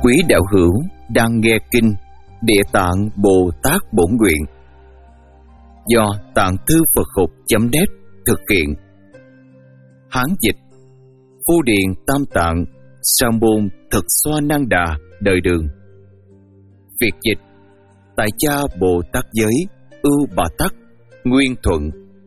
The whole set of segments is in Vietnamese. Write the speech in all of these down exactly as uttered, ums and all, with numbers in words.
Quý đạo hữu đang nghe kinh Địa Tạng Bồ Tát Bổn Nguyện do Tạng Thư Phật Học chấm net thực hiện. Hán dịch: Phu Điền Tam Tạng, Sa môn Thực Xoa Năng Đà, đời Đường. Việt dịch: Tại Cha Bồ Tát Giới, Ưu Bà Tắc, Nguyên Thuận.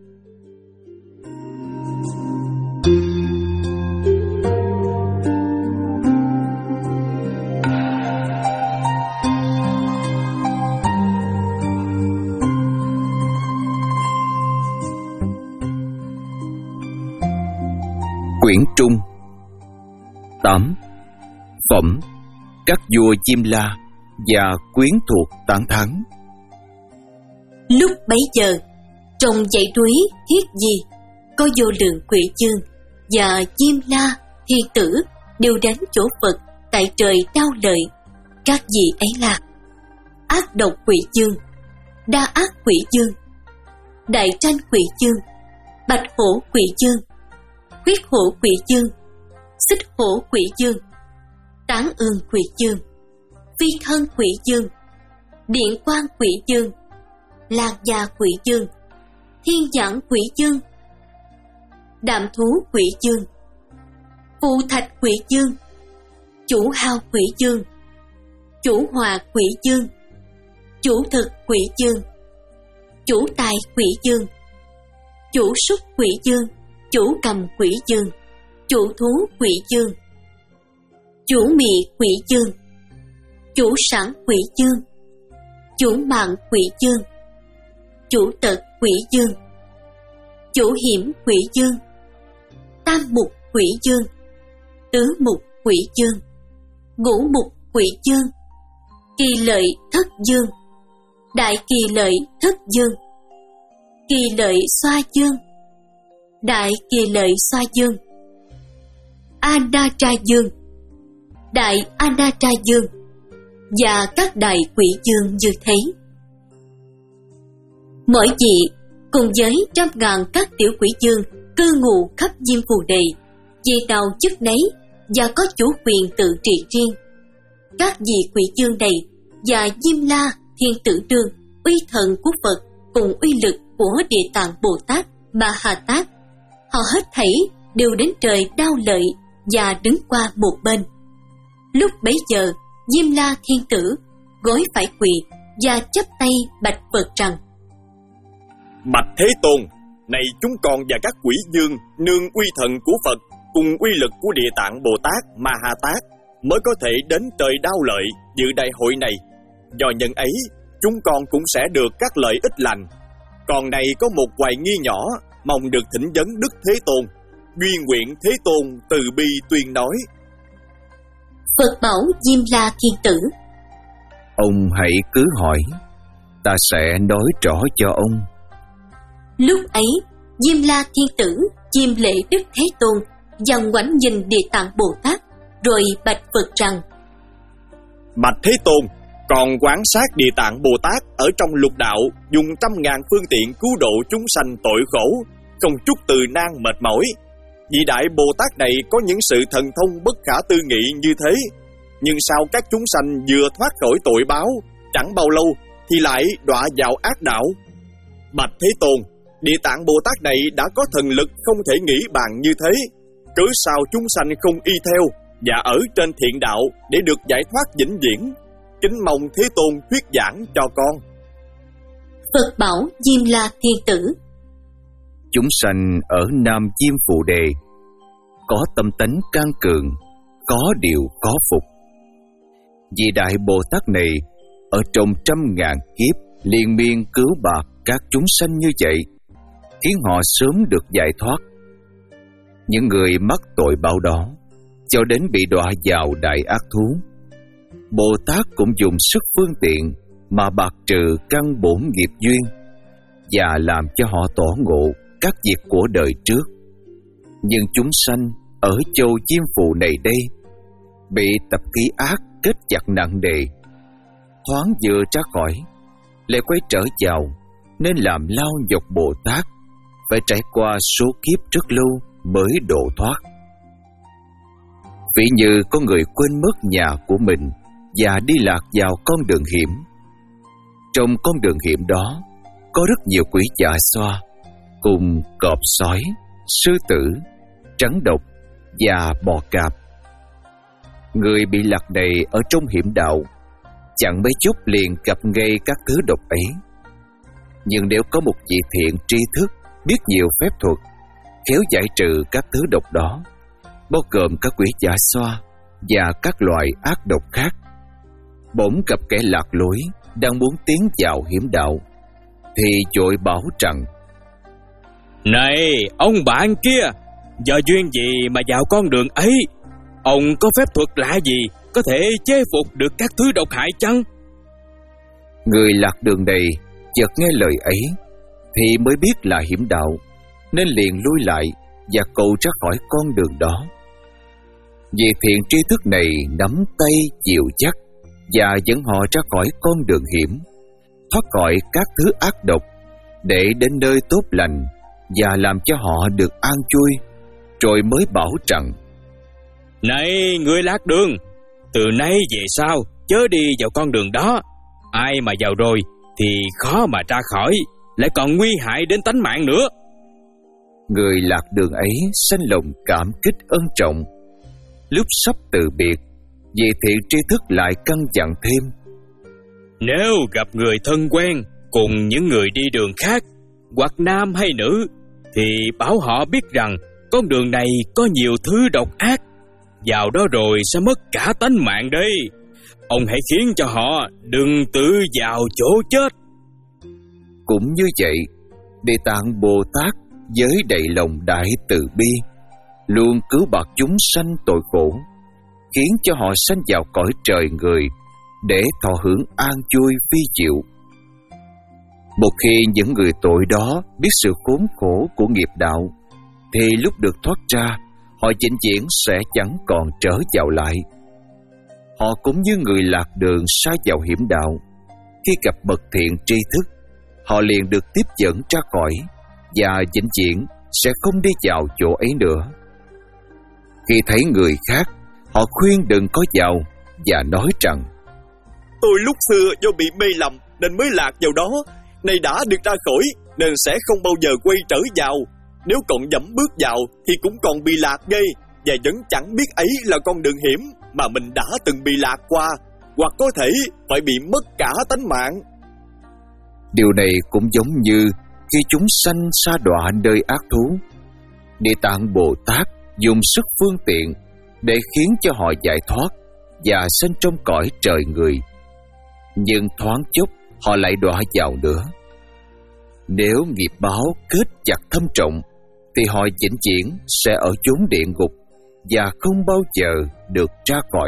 Quyển Trung. Tám. Phẩm: Các vua Diêm La và quyến thuộc tán thán. Lúc bấy giờ, trong dãy núi Thiết Di có vô lượng quỷ vương và Diêm La, Thiên Tử đều đến chỗ Phật tại trời Đao Lợi. Các vị ấy là Ác Độc Quỷ Vương, Đa Ác Quỷ Vương, Đại Tranh Quỷ Vương, Bạch Hổ Quỷ Vương, Huyết Hổ Quỷ Vương, Xích Hổ Quỷ Vương, Tán Ương Quỷ Vương, Phi Thân Quỷ Vương, Điện Quang Quỷ Vương, Lan Gia Quỷ Vương, Thiên Giảng Quỷ Vương, Đạm Thú Quỷ Vương, Phù Thạch Quỷ Vương, Chủ Hao Quỷ Vương, Chủ Hòa Quỷ Vương, Chủ Thực Quỷ Vương, Chủ Tài Quỷ Vương, Chủ Súc Quỷ Vương, Chủ Cầm Quỷ Vương, Chủ Thú Quỷ Vương, Chủ Mị Quỷ Vương, Chủ Sản Quỷ Vương, Chủ Mạng Quỷ Vương, Chủ Tật Quỷ Vương, Chủ Hiểm Quỷ Vương, Tam Mục Quỷ Vương, Tứ Mục Quỷ Vương, Ngũ Mục Quỷ Vương, Kỳ Lợi Thất Vương, Đại Kỳ Lợi Thất Vương, Kỳ Lợi Xoa Vương, Đại Kỳ Lợi Xoa Dương, Anatra Dương, Đại Anatra Dương và các đại quỷ dương như thế. Mỗi vị cùng với trăm ngàn các tiểu quỷ dương cư ngụ khắp Diêm Phù Đề, vì nào chức nấy và có chủ quyền tự trị riêng. Các vị quỷ dương này và Diêm La, Thiên Tử Đương, uy thần của Phật cùng uy lực của Địa Tạng Bồ Tát, Ma Ha Tát, họ hết thảy đều đến trời Đao Lợi và đứng qua một bên. Lúc bấy giờ, Diêm La Thiên Tử gối phải quỳ và chắp tay bạch Phật rằng: Bạch Thế Tôn, này chúng con và các quỷ dương nương uy thần của Phật cùng uy lực của Địa Tạng Bồ Tát, Ma Ha Tát mới có thể đến trời Đao Lợi dự đại hội này. Do nhân ấy, chúng con cũng sẽ được các lợi ích lành. Còn này có một hoài nghi nhỏ, mong được thỉnh vấn Đức Thế Tôn. Duy nguyện Thế Tôn từ bi tuyên nói. Phật bảo Diêm La Thiên Tử: Ông hãy cứ hỏi, ta sẽ nói rõ cho ông. Lúc ấy, Diêm La Thiên Tử chiêm lễ Đức Thế Tôn và ngoảnh nhìn Địa Tạng Bồ Tát, rồi bạch Phật rằng: Bạch Thế Tôn, còn quan sát Địa Tạng Bồ Tát ở trong lục đạo dùng trăm ngàn phương tiện cứu độ chúng sanh tội khổ, không chút từ nan mệt mỏi. Vị đại Bồ Tát này có những sự thần thông bất khả tư nghị như thế, nhưng sao các chúng sanh vừa thoát khỏi tội báo, chẳng bao lâu thì lại đọa vào ác đạo? Bạch Thế Tôn, Địa Tạng Bồ Tát này đã có thần lực không thể nghĩ bàn như thế, cớ sao chúng sanh không y theo và ở trên thiện đạo để được giải thoát vĩnh viễn? Kính mong Thế Tôn thuyết giảng cho con. Phật bảo Diêm La Thiên Tử: Chúng sanh ở Nam Diêm Phù Đề có tâm tánh can cường, có điều khó phục. Vì đại Bồ Tát này ở trong trăm ngàn kiếp liên miên cứu bạc các chúng sanh như vậy, khiến họ sớm được giải thoát. Những người mắc tội báo đó cho đến bị đọa vào đại ác thú, Bồ Tát cũng dùng sức phương tiện mà bạc trừ căn bổn nghiệp duyên và làm cho họ tỏ ngộ các việc của đời trước. Nhưng chúng sanh ở châu Diêm Phù này đây bị tập khí ác kết chặt nặng nề, thoáng vừa ra khỏi lại quay trở vào, nên làm lao nhọc Bồ Tát phải trải qua số kiếp rất lâu mới độ thoát. Ví như có người quên mất nhà của mình và đi lạc vào con đường hiểm. Trong con đường hiểm đó có rất nhiều quỷ dạ xoa cùng cọp sói, sư tử, trắng độc và bò cạp. Người bị lạc này ở trong hiểm đạo chẳng mấy chốc liền gặp ngay các thứ độc ấy. Nhưng nếu có một vị thiện tri thức biết nhiều phép thuật, khéo giải trừ các thứ độc đó, bao gồm các quỷ dạ xoa và các loài ác độc khác, bỗng gặp kẻ lạc lối đang muốn tiến vào hiểm đạo, thì vội bảo rằng: Này ông bạn kia, do duyên gì mà vào con đường ấy? Ông có phép thuật lạ gì có thể chế phục được các thứ độc hại chăng? Người lạc đường này chợt nghe lời ấy thì mới biết là hiểm đạo, nên liền lui lại và cầu ra khỏi con đường đó. Vị thiện tri thức này nắm tay dìu dắt và dẫn họ ra khỏi con đường hiểm, thoát khỏi các thứ ác độc, để đến nơi tốt lành và làm cho họ được an vui, rồi mới bảo rằng: Này người lạc đường, từ nay về sau chớ đi vào con đường đó. Ai mà vào rồi thì khó mà ra khỏi, lại còn nguy hại đến tánh mạng nữa. Người lạc đường ấy sanh lòng cảm kích ân trọng. Lúc sắp từ biệt, vị thiện tri thức lại căn dặn thêm: Nếu gặp người thân quen cùng những người đi đường khác, hoặc nam hay nữ, thì bảo họ biết rằng con đường này có nhiều thứ độc ác, vào đó rồi sẽ mất cả tánh mạng đây. Ông hãy khiến cho họ đừng tự vào chỗ chết. Cũng như vậy, Địa Tạng Bồ Tát với đầy lòng đại từ bi luôn cứu bạc chúng sanh tội khổ, khiến cho họ sanh vào cõi trời người để thọ hưởng an vui vi diệu. Một khi những người tội đó biết sự khốn khổ của nghiệp đạo, thì lúc được thoát ra, họ vĩnh viễn sẽ chẳng còn trở vào lại. Họ cũng như người lạc đường sa vào hiểm đạo, khi gặp bậc thiện tri thức, họ liền được tiếp dẫn ra khỏi và vĩnh viễn sẽ không đi vào chỗ ấy nữa. Khi thấy người khác, họ khuyên đừng có vào và nói rằng: Tôi lúc xưa do bị mê lầm nên mới lạc vào đó, nay đã được ra khỏi nên sẽ không bao giờ quay trở vào. Nếu còn dẫm bước vào thì cũng còn bị lạc ngay, và vẫn chẳng biết ấy là con đường hiểm mà mình đã từng bị lạc qua, hoặc có thể phải bị mất cả tánh mạng. Điều này cũng giống như khi chúng sanh sa đọa nơi ác thú, Địa Tạng Bồ Tát dùng sức phương tiện để khiến cho họ giải thoát và sanh trong cõi trời người, nhưng thoáng chốc họ lại đọa vào nữa. Nếu nghiệp báo kết chặt thâm trọng, thì họ vĩnh viễn sẽ ở chốn địa ngục và không bao giờ được ra khỏi.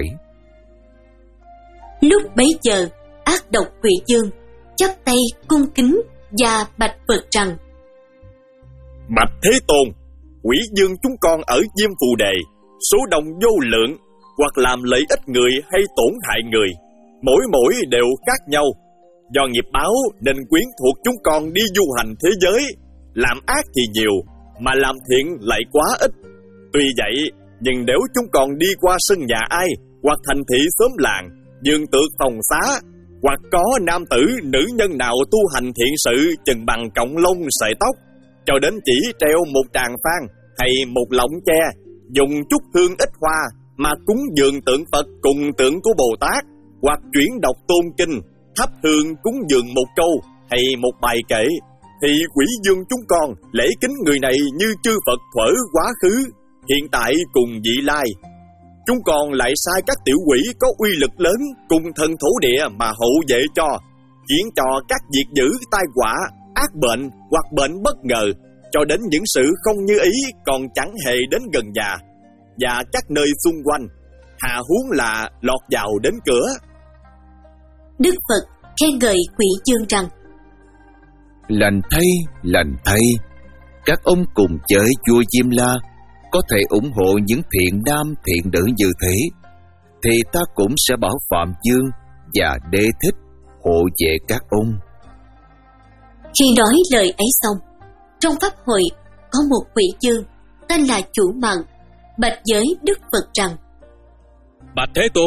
Lúc bấy giờ, ác độc quỷ dương chắp tay cung kính và bạch Phật rằng: Bạch Thế Tôn, quỷ dương chúng con ở Diêm Phù Đề, số đông vô lượng, hoặc làm lợi ích người hay tổn hại người, mỗi mỗi đều khác nhau. Do nghiệp báo nên quyến thuộc chúng con đi du hành thế giới, làm ác thì nhiều, mà làm thiện lại quá ít. Tuy vậy, nhưng nếu chúng con đi qua sân nhà ai, hoặc thành thị xóm làng, vườn tược phòng xá, hoặc có nam tử, nữ nhân nào tu hành thiện sự chừng bằng cọng lông sợi tóc, cho đến chỉ treo một tràng phan hay một lọng tre, dùng chút hương ít hoa mà cúng dường tượng Phật cùng tượng của Bồ Tát, hoặc chuyển đọc tôn kinh, thắp hương cúng dường một câu hay một bài kệ, thì quỷ dương chúng con lễ kính người này như chư Phật thuở quá khứ, hiện tại cùng vị lai. Chúng con lại sai các tiểu quỷ có uy lực lớn cùng thần thổ địa mà hộ vệ cho, khiến cho các việc dữ tai họa, ác bệnh hoặc bệnh bất ngờ, cho đến những sự không như ý còn chẳng hề đến gần nhà, và các nơi xung quanh, hà huống là lọt vào đến cửa. Đức Phật khen ngợi quỷ dương rằng: Lành thay, lành thay, các ông cùng với vua Diêm La có thể ủng hộ những thiện nam thiện nữ như thế, thì ta cũng sẽ bảo Phạm Dương và Đế Thích hộ vệ các ông. Khi nói lời ấy xong, trong pháp hội có một quỷ dương tên là Chủ Mạng bạch với Đức Phật rằng: Bạch Thế Tôn,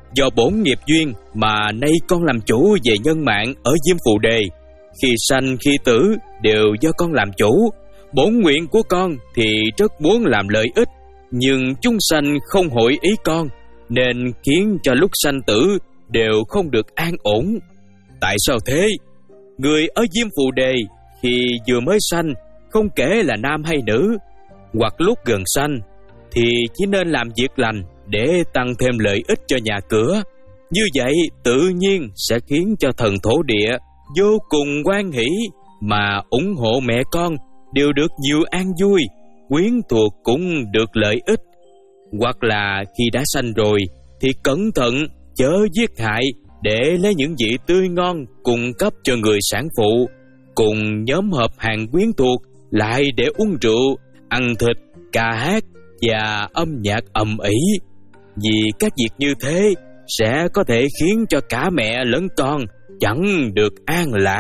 do bổn nghiệp duyên mà nay con làm chủ về nhân mạng ở Diêm Phù Đề. Khi sanh khi tử đều do con làm chủ. Bổn nguyện của con thì rất muốn làm lợi ích, nhưng chúng sanh không hội ý con, nên khiến cho lúc sanh tử đều không được an ổn. Tại sao thế? Người ở Diêm Phù Đề khi vừa mới sanh, không kể là nam hay nữ, hoặc lúc gần sanh, thì chỉ nên làm việc lành để tăng thêm lợi ích cho nhà cửa. Như vậy tự nhiên sẽ khiến cho thần thổ địa vô cùng hoan hỷ, mà ủng hộ mẹ con đều được nhiều an vui, quyến thuộc cũng được lợi ích. Hoặc là khi đã sanh rồi thì cẩn thận chớ giết hại, để lấy những vị tươi ngon cung cấp cho người sản phụ, cùng nhóm họp hàng quyến thuộc lại để uống rượu, ăn thịt, ca hát và âm nhạc ầm ĩ. Vì các việc như thế sẽ có thể khiến cho cả mẹ lẫn con chẳng được an lạc.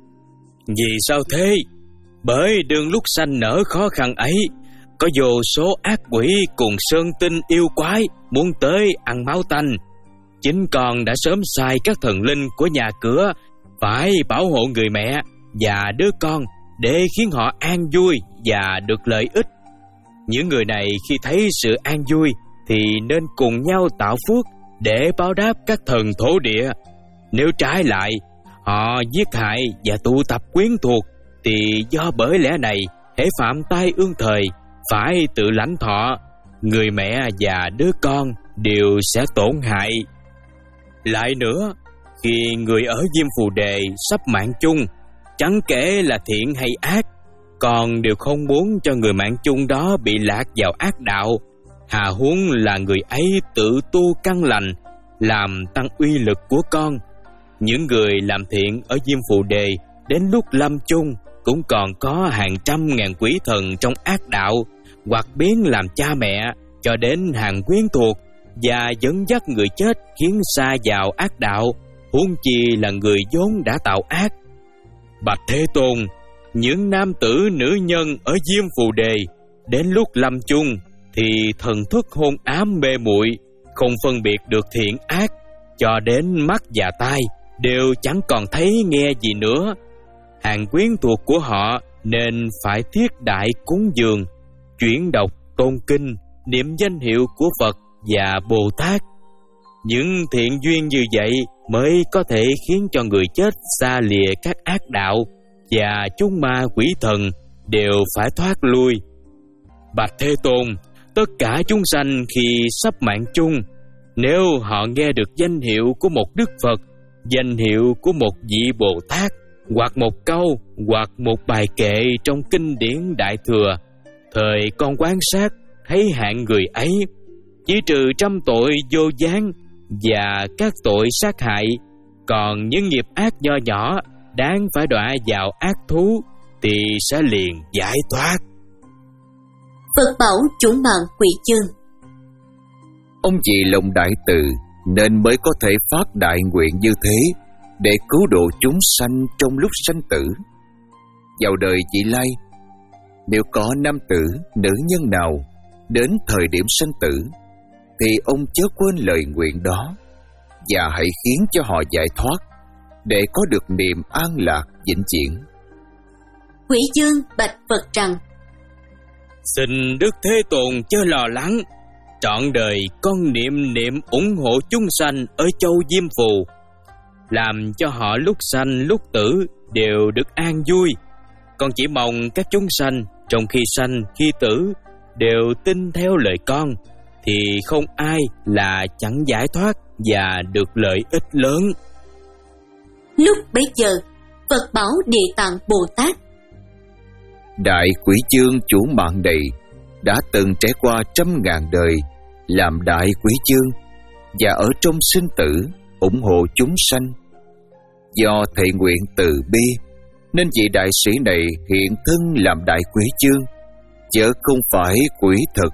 Vì sao thế? Bởi đương lúc sanh nở khó khăn ấy, có vô số ác quỷ cùng sơn tinh yêu quái muốn tới ăn máu tanh. Chính con đã sớm sai các thần linh của nhà cửa phải bảo hộ người mẹ và đứa con để khiến họ an vui và được lợi ích. Những người này khi thấy sự an vui thì nên cùng nhau tạo phước để báo đáp các thần thổ địa. Nếu trái lại, họ giết hại và tụ tập quyến thuộc, thì do bởi lẽ này, hễ phạm tai ương thời, phải tự lãnh thọ. Người mẹ và đứa con đều sẽ tổn hại. Lại nữa, khi người ở Diêm Phù Đề sắp mạng chung, chẳng kể là thiện hay ác, con đều không muốn cho người mạng chung đó bị lạc vào ác đạo. Hà huống là người ấy tự tu căn lành, làm tăng uy lực của con. Những người làm thiện ở Diêm Phù Đề đến lúc lâm chung cũng còn có hàng trăm ngàn quỷ thần trong ác đạo, hoặc biến làm cha mẹ cho đến hàng quyến thuộc, và dẫn dắt người chết khiến sa vào ác đạo, huống chi là người vốn đã tạo ác. Bạch Thế Tôn, những nam tử nữ nhân ở Diêm Phù Đề đến lúc lâm chung thì thần thức hôn ám mê muội, không phân biệt được thiện ác, cho đến mắt và tai đều chẳng còn thấy nghe gì nữa. Hàng quyến thuộc của họ nên phải thiết đại cúng dường, chuyển đọc tôn kinh, niệm danh hiệu của Phật và Bồ Tát. Những thiện duyên như vậy mới có thể khiến cho người chết xa lìa các ác đạo, và chúng ma quỷ thần đều phải thoát lui. Bạch Thế Tôn, tất cả chúng sanh khi sắp mạng chung, nếu họ nghe được danh hiệu của một Đức Phật, danh hiệu của một vị Bồ Tát, hoặc một câu, hoặc một bài kệ trong kinh điển Đại Thừa, thời con quan sát thấy hạng người ấy chỉ trừ trăm tội vô gián và các tội sát hại, còn những nghiệp ác nho nhỏ đáng phải đọa vào ác thú thì sẽ liền giải thoát. Phật bảo chủ mạng quỷ chương. Ông vì lòng đại từ nên mới có thể phát đại nguyện như thế, để cứu độ chúng sanh trong lúc sanh tử. Vào đời vị lai, nếu có nam tử, nữ nhân nào đến thời điểm sanh tử, thì ông chớ quên lời nguyện đó, và hãy khiến cho họ giải thoát, để có được niềm an lạc vĩnh viễn. Quỷ dương bạch Phật rằng: Xin Đức Thế Tôn chớ lo lắng, trọn đời con niệm niệm ủng hộ chúng sanh ở châu Diêm Phù, làm cho họ lúc sanh lúc tử đều được an vui. Con chỉ mong các chúng sanh trong khi sanh khi tử đều tin theo lời con, thì không ai là chẳng giải thoát và được lợi ích lớn. Lúc bấy giờ, Phật bảo Địa Tạng Bồ Tát: Đại Quỷ Chương chủ mạng này đã từng trải qua trăm ngàn đời làm đại quỷ chương, và ở trong sinh tử ủng hộ chúng sanh. Do thệ nguyện từ bi nên vị đại sĩ này hiện thân làm đại quỷ chương, chớ không phải quỷ thực.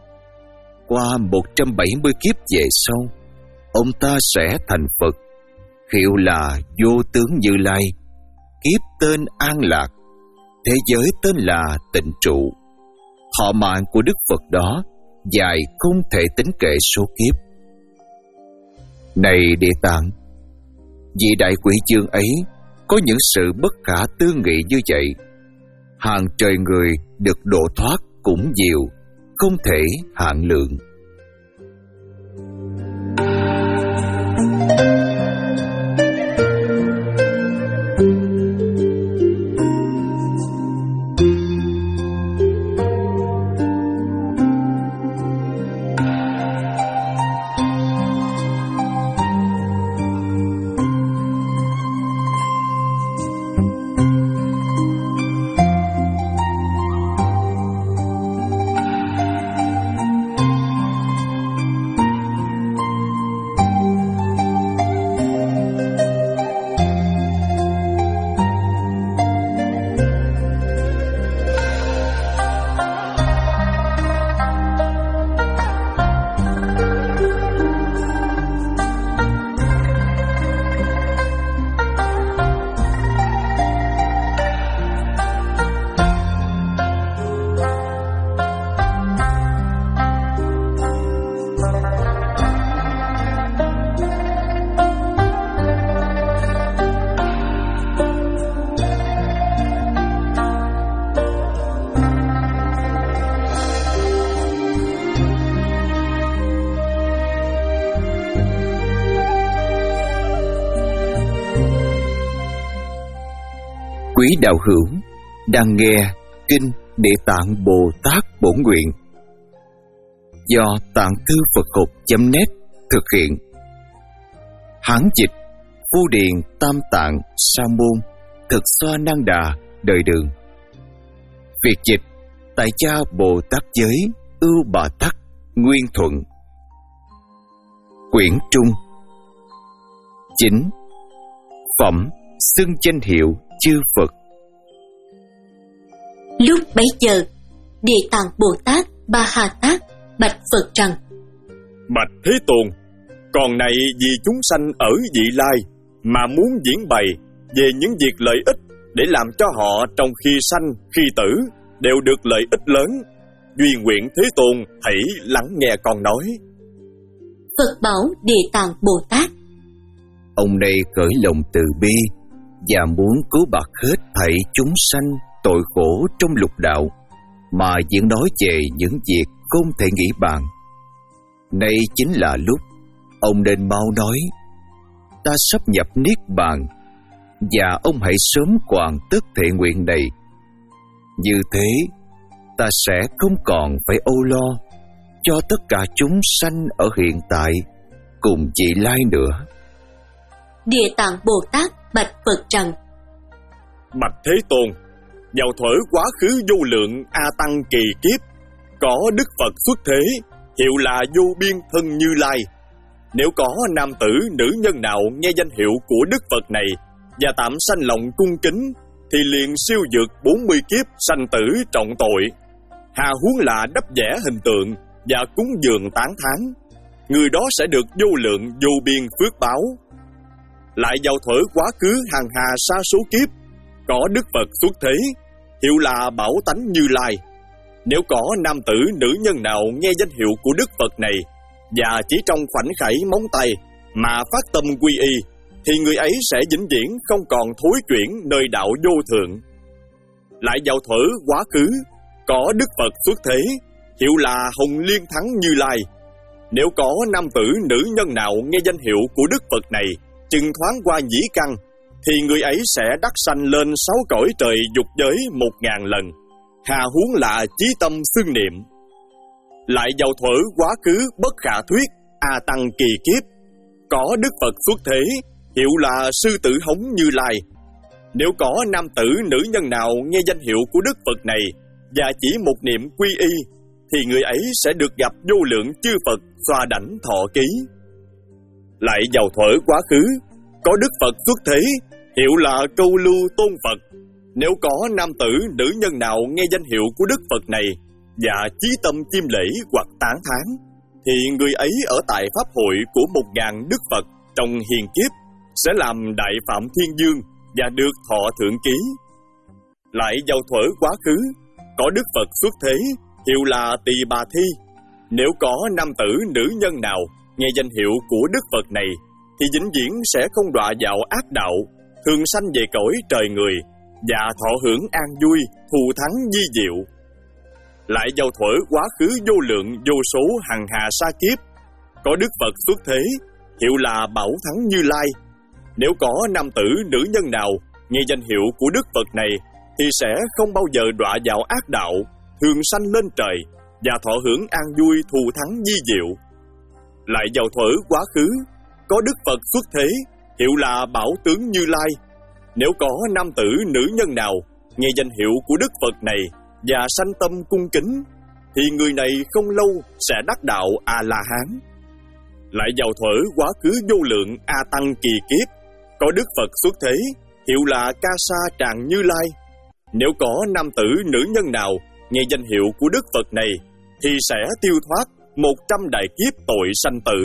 Qua một trăm bảy mươi kiếp về sau, ông ta sẽ thành Phật, hiệu là Vô Tướng Như Lai, kiếp tên An Lạc, thế giới tên là Tịnh Trụ. Thọ mạng của Đức Phật đó dài không thể tính kể số kiếp. Này Địa Tạng, vị đại quỷ vương ấy có những sự bất khả tư nghị như vậy. Hàng trời người được độ thoát cũng nhiều, không thể hạn lượng. Quý đạo hữu đang nghe Kinh Địa Tạng Bồ Tát Bổn Nguyện do Tạng Thư Phật Học chấm net thực hiện. Hán dịch Phú Điền Tam Tạng Sa Môn Thực Xoa Năng Đà Đời Đường. Việt dịch Tại Cha Bồ Tát Giới Ưu Bà Tắc Nguyên Thuận. Quyển Trung. Chính Phẩm xưng danh hiệu chư Phật. Lúc bấy giờ, Địa Tạng Bồ Tát Ba Ha Tát bạch Phật rằng: Bạch Thế Tôn, còn này vì chúng sanh ở vị lai mà muốn diễn bày về những việc lợi ích để làm cho họ trong khi sanh khi tử đều được lợi ích lớn. Duy nguyện Thế Tôn hãy lắng nghe con nói. Phật bảo Địa Tạng Bồ Tát: Ông này cởi lòng từ bi và muốn cứu bạc hết thảy chúng sanh tội khổ trong lục đạo, mà diễn nói về những việc không thể nghĩ bàn. Nay chính là lúc ông nên mau nói: Ta sắp nhập niết bàn, và ông hãy sớm hoàn tất thệ nguyện này. Như thế, ta sẽ không còn phải âu lo cho tất cả chúng sanh ở hiện tại cùng vị lai nữa. Địa Tạng Bồ Tát bạch Phật rằng: Bạch Thế Tôn, vào thuở quá khứ vô lượng A Tăng kỳ kiếp, có Đức Phật xuất thế, hiệu là vô biên thân Như Lai. Nếu có nam tử nữ nhân nào nghe danh hiệu của Đức Phật này và tạm sanh lòng cung kính, thì liền siêu vượt bốn mươi kiếp sanh tử trọng tội. Hà huống là đắp vẽ hình tượng và cúng dường tán thán, người đó sẽ được vô lượng vô biên phước báo. Lại vào thuở quá khứ hàng hà sa số kiếp, có Đức Phật xuất thế, hiệu là Bảo Tánh Như Lai. Nếu có nam tử nữ nhân nào nghe danh hiệu của Đức Phật này và chỉ trong khoảnh khải móng tay mà phát tâm quy y, thì người ấy sẽ vĩnh viễn không còn thối chuyển nơi đạo vô thượng. Lại vào thuở quá khứ, có Đức Phật xuất thế, hiệu là Hồng Liên Thắng Như Lai. Nếu có nam tử nữ nhân nào nghe danh hiệu của Đức Phật này chừng thoáng qua nhĩ căn, thì người ấy sẽ đắc sanh lên sáu cõi trời dục giới một ngàn lần. Hà huống là chí tâm xưng niệm. Lại vào thuở quá khứ bất khả thuyết A Tăng kỳ kiếp, có Đức Phật xuất thế, hiệu là Sư Tử Hống Như Lai. Nếu có nam tử nữ nhân nào nghe danh hiệu của Đức Phật này và chỉ một niệm quy y, thì người ấy sẽ được gặp vô lượng chư Phật xoa đảnh thọ ký. Lại vào thuở quá khứ, có Đức Phật xuất thế, hiệu là Câu Lưu Tôn Phật. Nếu có nam tử nữ nhân nào nghe danh hiệu của Đức Phật này và chí tâm chiêm lễ hoặc tán thán, thì người ấy ở tại pháp hội của một ngàn Đức Phật trong hiền kiếp sẽ làm Đại Phạm Thiên Dương và được thọ thượng ký. Lại vào thuở quá khứ, có Đức Phật xuất thế, hiệu là Tỳ Bà Thi. Nếu có nam tử nữ nhân nào nghe danh hiệu của Đức Phật này thì vĩnh viễn sẽ không đọa vào ác đạo, thường sanh về cõi trời người và thọ hưởng an vui, thù thắng vi diệu. Lại vào thuở quá khứ vô lượng vô số hằng hà sa kiếp, có Đức Phật xuất thế, hiệu là Bảo Thắng Như Lai. Nếu có nam tử nữ nhân nào nghe danh hiệu của Đức Phật này thì sẽ không bao giờ đọa vào ác đạo, thường sanh lên trời và thọ hưởng an vui, thù thắng vi diệu. Lại vào thuở quá khứ, có Đức Phật xuất thế, hiệu là Bảo Tướng Như Lai. Nếu có nam tử nữ nhân nào nghe danh hiệu của Đức Phật này và sanh tâm cung kính, thì người này không lâu sẽ đắc đạo A-la-hán. Lại vào thuở quá khứ vô lượng A Tăng kỳ kiếp, có Đức Phật xuất thế, hiệu là Ca Sa Tràng Như Lai. Nếu có nam tử nữ nhân nào nghe danh hiệu của Đức Phật này thì sẽ tiêu thoát một trăm đại kiếp tội sanh tử.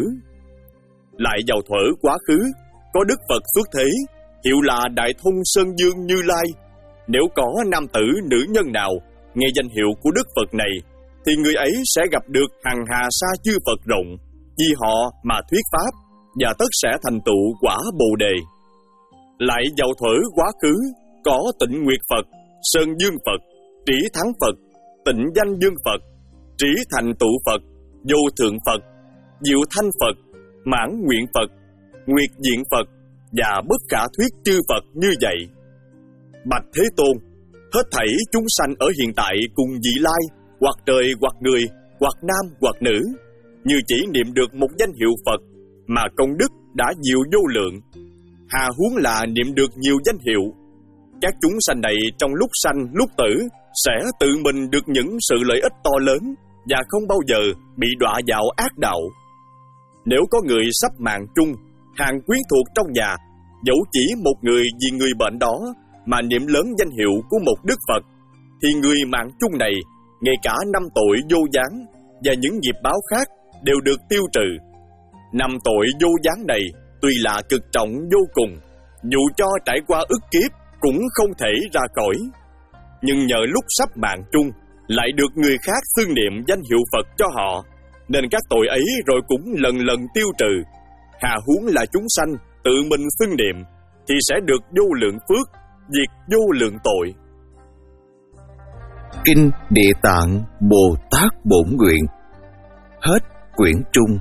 Lại vào thuở quá khứ, có Đức Phật xuất thế, hiệu là Đại Thông Sơn Dương Như Lai. Nếu có nam tử nữ nhân nào nghe danh hiệu của Đức Phật này thì người ấy sẽ gặp được hằng hà sa chư Phật rộng, vì họ mà thuyết pháp và tất sẽ thành tựu quả Bồ Đề. Lại vào thuở quá khứ, có Tịnh Nguyệt Phật, Sơn Dương Phật, Trí Thắng Phật, Tịnh Danh Dương Phật, Trí Thành Tụ Phật, Vô Thượng Phật, Diệu Thanh Phật, Mãn Nguyện Phật, Nguyệt Diện Phật và bất khả thuyết chư Phật như vậy. Bạch Thế Tôn, hết thảy chúng sanh ở hiện tại cùng vị lai, hoặc trời hoặc người, hoặc nam hoặc nữ, như chỉ niệm được một danh hiệu Phật mà công đức đã nhiều vô lượng, hà huống là niệm được nhiều danh hiệu. Các chúng sanh này trong lúc sanh lúc tử sẽ tự mình được những sự lợi ích to lớn và không bao giờ bị đọa vào ác đạo. Nếu có người sắp mạng chung, hàng quyến thuộc trong nhà, dẫu chỉ một người vì người bệnh đó mà niệm lớn danh hiệu của một Đức Phật, thì người mạng chung này, ngay cả năm tội vô gián và những nghiệp báo khác đều được tiêu trừ. Năm tội vô gián này tuy là cực trọng vô cùng, dù cho trải qua ức kiếp cũng không thể ra khỏi. Nhưng nhờ lúc sắp mạng chung lại được người khác xưng niệm danh hiệu Phật cho họ, nên các tội ấy rồi cũng lần lần tiêu trừ. Hà huống là chúng sanh tự mình xưng niệm thì sẽ được vô lượng phước, diệt vô lượng tội. Kinh Địa Tạng Bồ Tát Bổn Nguyện. Hết quyển trung.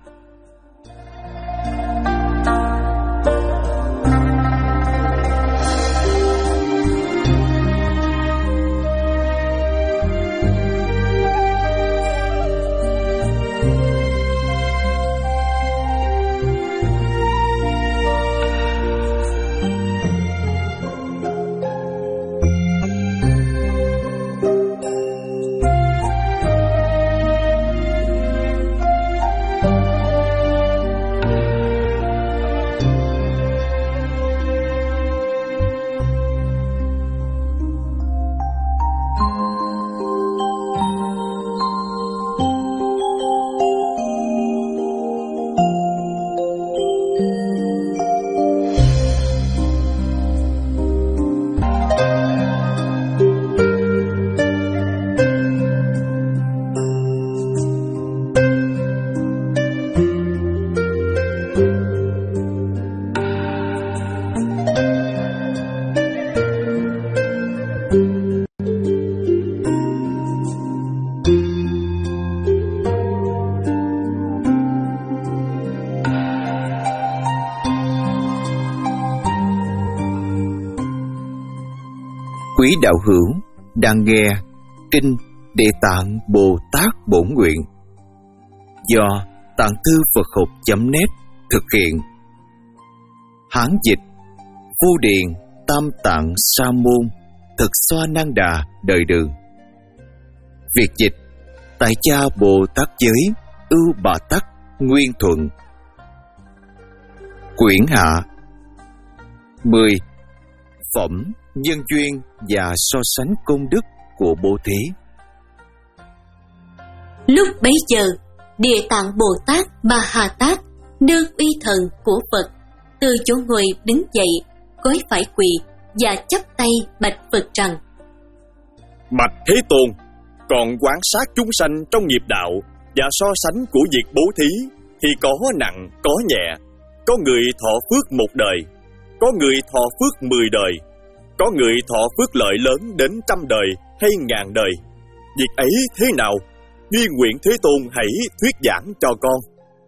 Quý đạo hữu đang nghe Kinh Địa Tạng Bồ Tát Bổn Nguyện do Tạng Thư Phật Học chấm net thực hiện. Hán dịch Phu Điền Tam Tạng Sa Môn Thực Xoa Nan Đà Đời Đường. Việt dịch Tại Cha Bồ Tát Giới Ưu Bà Tắc Nguyên Thuận. Quyển hạ mười. Phẩm nhân duyên và so sánh công đức của Bố Thí. Lúc bấy giờ, Địa Tạng Bồ Tát Ma Ha Tát nương uy thần của Phật từ chỗ ngồi đứng dậy, gối phải quỳ và chắp tay bạch Phật rằng: Bạch Thế Tôn, còn quan sát chúng sanh trong nghiệp đạo và so sánh của việc bố thí thì có nặng, có nhẹ. Có người thọ phước một đời, có người thọ phước mười đời, có người thọ phước lợi lớn đến trăm đời hay ngàn đời. Việc ấy thế nào? Duy nguyện Thế Tôn hãy thuyết giảng cho con.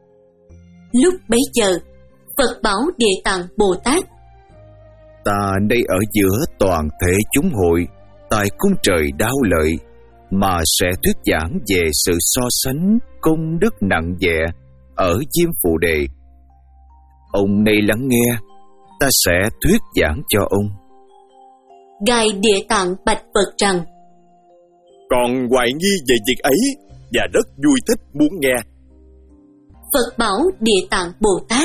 Lúc bấy giờ, Phật bảo Địa Tạng Bồ Tát: Ta đây ở giữa toàn thể chúng hội tại cung trời Đao Lợi, mà sẽ thuyết giảng về sự so sánh công đức nặng nhẹ ở Diêm Phù Đề. Ông này lắng nghe, ta sẽ thuyết giảng cho ông. Ngài Địa Tạng bạch Phật rằng: Còn hoài nghi về việc ấy và rất vui thích muốn nghe. Phật bảo Địa Tạng Bồ Tát: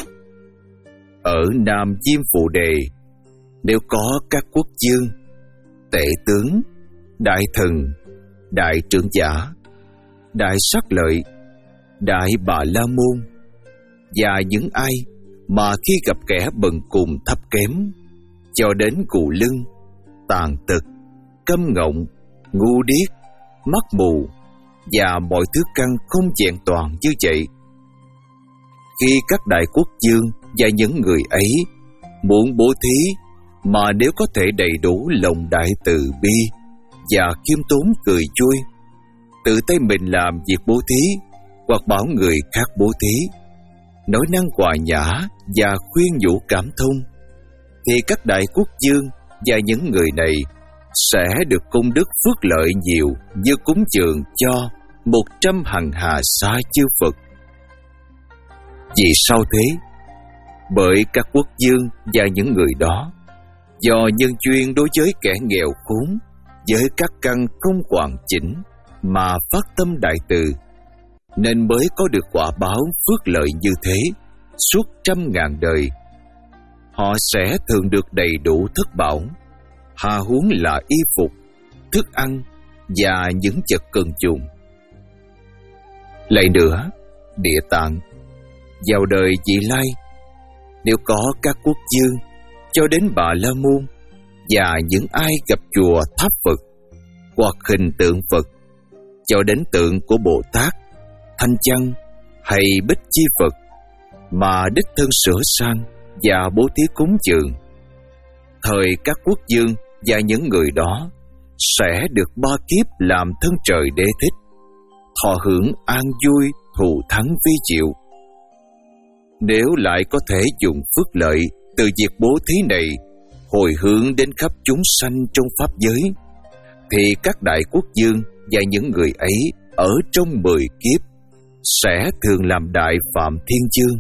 Ở Nam Diêm Phù Đề, nếu có các quốc vương, tể tướng, đại thần, đại trưởng giả, đại sắc lợi, đại bà la môn và những ai mà khi gặp kẻ bần cùng thấp kém, cho đến cù lưng, tàn tật, câm ngọng, ngu điếc, mắt mù và mọi thứ căn không vẹn toàn như vậy, khi các đại quốc vương và những người ấy muốn bố thí, mà nếu có thể đầy đủ lòng đại từ bi và khiêm tốn cười vui, tự tay mình làm việc bố thí hoặc bảo người khác bố thí, nói năng hòa nhã và khuyên nhủ cảm thông, thì các đại quốc vương và những người này sẽ được công đức phước lợi nhiều như cúng dường cho một trăm hằng hà sa chư Phật. Vì sao thế? Bởi các quốc vương và những người đó do nhân duyên đối với kẻ nghèo khốn, với các căn không hoàn chỉnh mà phát tâm đại từ, nên mới có được quả báo phước lợi như thế suốt trăm ngàn đời. Họ sẽ thường được đầy đủ thất bảo, hà huống là y phục, thức ăn và những vật cần dùng. Lại nữa, Địa Tạng, vào đời vị lai, nếu có các quốc vương cho đến Bà La Môn và những ai gặp chùa tháp Phật hoặc hình tượng Phật, cho đến tượng của Bồ Tát, Thanh Văn hay Bích Chi Phật, mà đích thân sửa sang và bố thí cúng dường, thời các quốc vương và những người đó sẽ được ba kiếp làm thân trời đế thích, thọ hưởng an vui, thù thắng vi diệu. Nếu lại có thể dùng phước lợi từ việc bố thí này hồi hướng đến khắp chúng sanh trong pháp giới, thì các đại quốc vương và những người ấy ở trong mười kiếp sẽ thường làm đại phạm thiên chương.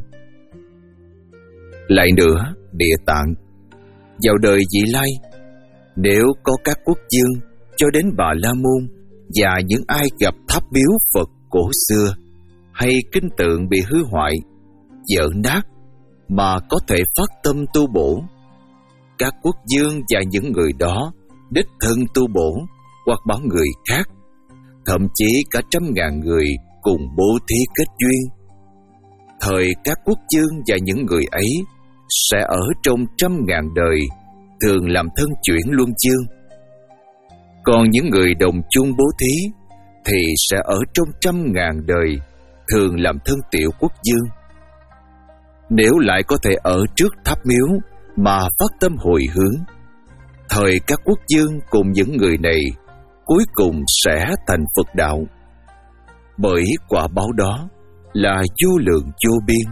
Lại nữa, Địa Tạng, vào đời vị lai, nếu có các quốc vương cho đến Bà La Môn và những ai gặp tháp biếu Phật cổ xưa hay kinh tượng bị hư hoại, dở nát mà có thể phát tâm tu bổ, các quốc vương và những người đó đích thân tu bổ hoặc bảo người khác, thậm chí cả trăm ngàn người cùng bố thí kết duyên, thời các quốc vương và những người ấy sẽ ở trong trăm ngàn đời thường làm thân chuyển luân chương. Còn những người đồng chung bố thí thì sẽ ở trong trăm ngàn đời thường làm thân tiểu quốc vương. Nếu lại có thể ở trước tháp miếu mà phát tâm hồi hướng, thời các quốc vương cùng những người này cuối cùng sẽ thành Phật đạo, bởi quả báo đó là vô lượng vô biên.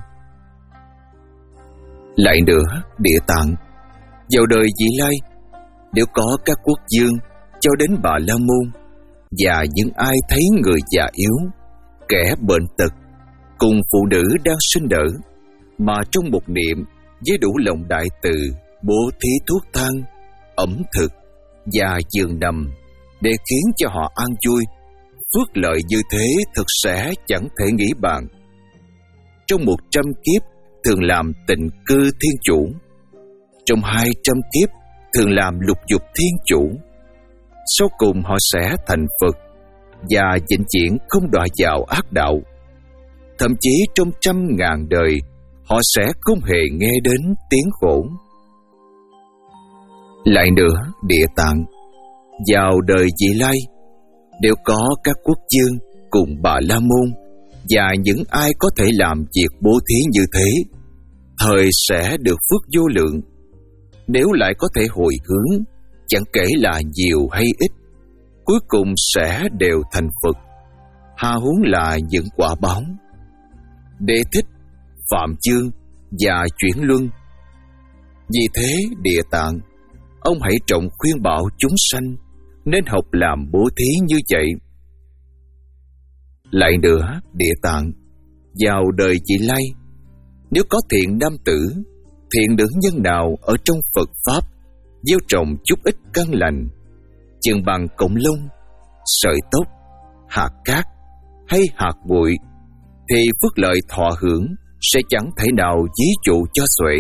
Lại nữa, Địa Tạng, vào đời vị lai, nếu có các quốc vương cho đến Bà La Môn và những ai thấy người già yếu, kẻ bệnh tật cùng phụ nữ đang sinh nở, mà trong một niệm với đủ lòng đại từ bố thí thuốc thang, ẩm thực và giường nằm để khiến cho họ an vui, phước lợi như thế thực sẽ chẳng thể nghĩ bàn. Trong một trăm kiếp thường làm tịnh cư thiên chủ, trong hai trăm kiếp thường làm lục dục thiên chủ, sau cùng họ sẽ thành Phật và vĩnh viễn không đọa vào ác đạo. Thậm chí trong trăm ngàn đời họ sẽ không hề nghe đến tiếng khổ. Lại nữa, Địa Tạng, vào đời vị lai, nếu có các quốc vương cùng Bà La Môn Và những ai có thể làm việc bố thí như thế, thời sẽ được phước vô lượng. Nếu lại có thể hồi hướng, chẳng kể là nhiều hay ít, cuối cùng sẽ đều thành Phật, hà huống là những quả báo. Đế Thích, Phạm Chương và Chuyển Luân. Vì thế Địa Tạng, ông hãy trọng khuyên bảo chúng sanh nên học làm bố thí như vậy. Lại nữa, Địa Tạng, vào đời vị lai, nếu có thiện nam tử, thiện nữ nhân nào ở trong Phật Pháp gieo trồng chút ít căn lành, chừng bằng cọng lông, sợi tóc, hạt cát hay hạt bụi, thì phước lợi thọ hưởng sẽ chẳng thể nào ví dụ cho xuể.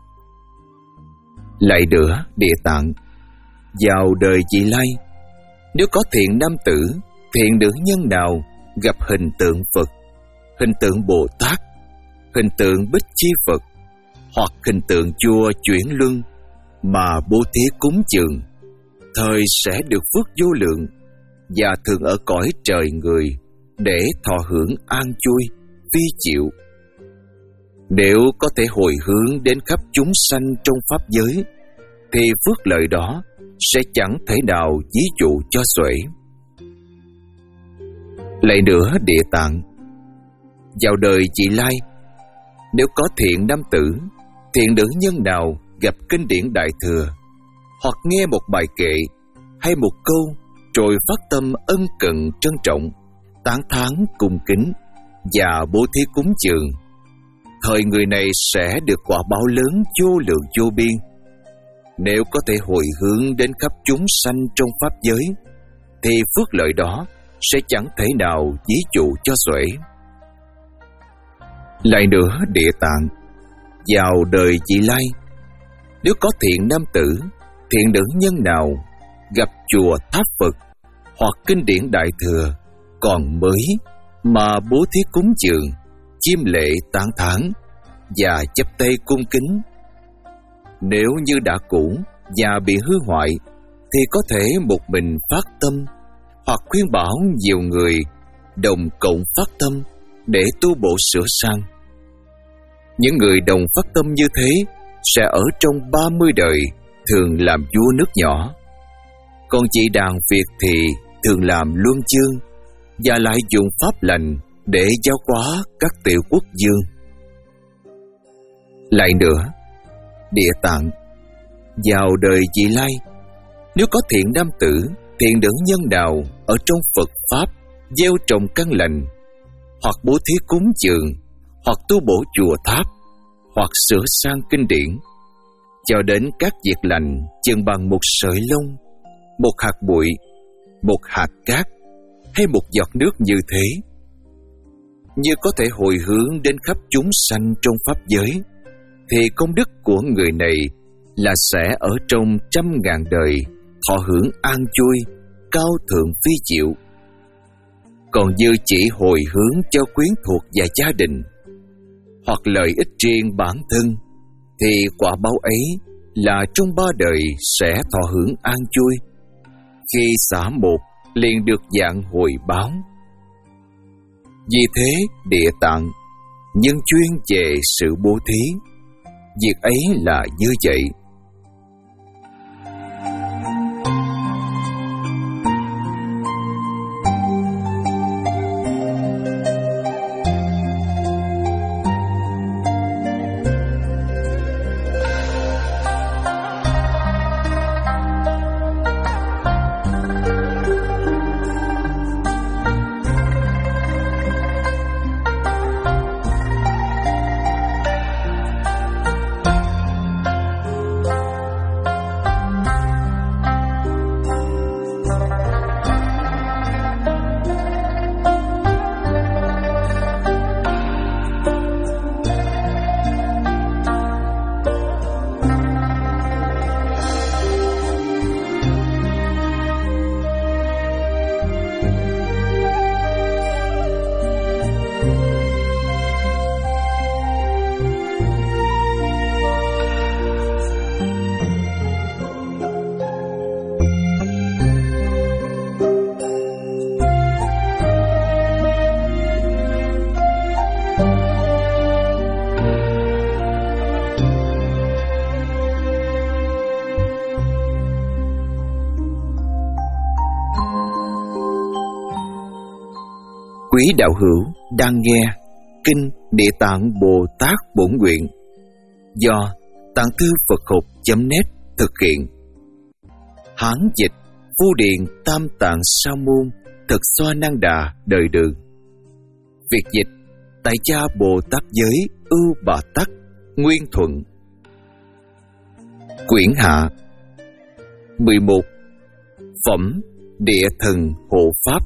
Lại nữa, Địa Tạng, vào đời vị lai, nếu có thiện nam tử, thiện nữ nhân nào gặp hình tượng Phật, hình tượng Bồ Tát, hình tượng Bích Chi Phật hoặc hình tượng vua Chuyển Luân mà bố thí cúng dường, thời sẽ được phước vô lượng và thường ở cõi trời người để thọ hưởng an vui, phi chịu. Nếu có thể hồi hướng đến khắp chúng sanh trong pháp giới, thì phước lợi đó sẽ chẳng thể nào ví dụ cho xuể. Lại nữa, Địa Tạng, vào đời vị lai, nếu có thiện nam tử, thiện nữ nhân nào gặp kinh điển Đại Thừa, hoặc nghe một bài kệ hay một câu rồi phát tâm ân cần trân trọng, tán thán cung kính và bố thí cúng dường, thời người này sẽ được quả báo lớn vô lượng vô biên. Nếu có thể hồi hướng đến khắp chúng sanh trong pháp giới, thì phước lợi đó sẽ chẳng thể nào ví dụ cho xuể. Lại nữa, Địa Tạng, vào đời vị lai, nếu có thiện nam tử, thiện nữ nhân nào gặp chùa tháp Phật hoặc kinh điển Đại Thừa còn mới mà bố thí cúng dường, chiêm lễ tán thán và chắp tay cung kính, nếu như đã cũ và bị hư hoại, thì có thể một mình phát tâm hoặc khuyên bảo nhiều người đồng cộng phát tâm để tu bổ sửa sang. Những người đồng phát tâm như thế sẽ ở trong ba mươi đời thường làm vua nước nhỏ, còn chị đàn Việt thì thường làm luân chương và lại dùng pháp lành để giáo hóa các tiểu quốc dương. Lại nữa, Địa Tạng, vào đời vị lai, nếu có thiện nam tử, thiện nữ nhân nào ở trong Phật Pháp gieo trồng căn lành, hoặc bố thí cúng dường, hoặc tu bổ chùa tháp, hoặc sửa sang kinh điển, cho đến các việc lành chừng bằng một sợi lông, một hạt bụi, một hạt cát hay một giọt nước như thế, như có thể hồi hướng đến khắp chúng sanh trong pháp giới, thì công đức của người này là sẽ ở trong trăm ngàn đời thọ hưởng an vui, cao thượng phi diệu. Còn như chỉ hồi hướng cho quyến thuộc và gia đình, hoặc lợi ích riêng bản thân, thì quả báo ấy là trong ba đời sẽ thọ hưởng an vui. Khi xả một liền được dạng hồi báo. Vì thế, Địa Tạng, nhân chuyên về sự bố thí, việc ấy là như vậy. Quý đạo hữu đang nghe Kinh Địa Tạng Bồ Tát Bổn Nguyện do Tạng Thư Phật Học chấm net thực hiện. Hán dịch Phu Điện Tam Tạng Sa Môn Thực Xoa Năng Đà Đời Đường. Việt dịch Tại Gia Bồ Tát Giới Ưu Bà Tắc Nguyên Thuận. Quyển hạ mười một. Phẩm Địa Thần Hộ Pháp.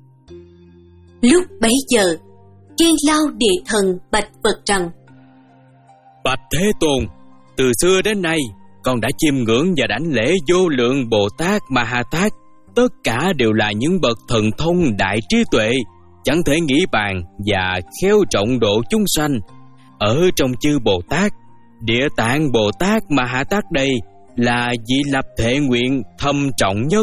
Lúc bấy giờ, Kiên Lao Địa Thần bạch Phật rằng: Bạch Thế Tôn, từ xưa đến nay con đã chiêm ngưỡng và đảnh lễ vô lượng Bồ Tát Ma Ha Tát. Tất cả đều là những bậc thần thông đại trí tuệ, chẳng thể nghĩ bàn và khéo trọng độ chúng sanh. Ở trong chư Bồ Tát, Địa Tạng Bồ Tát Ma Ha Tát đây là vị lập thệ nguyện thâm trọng nhất.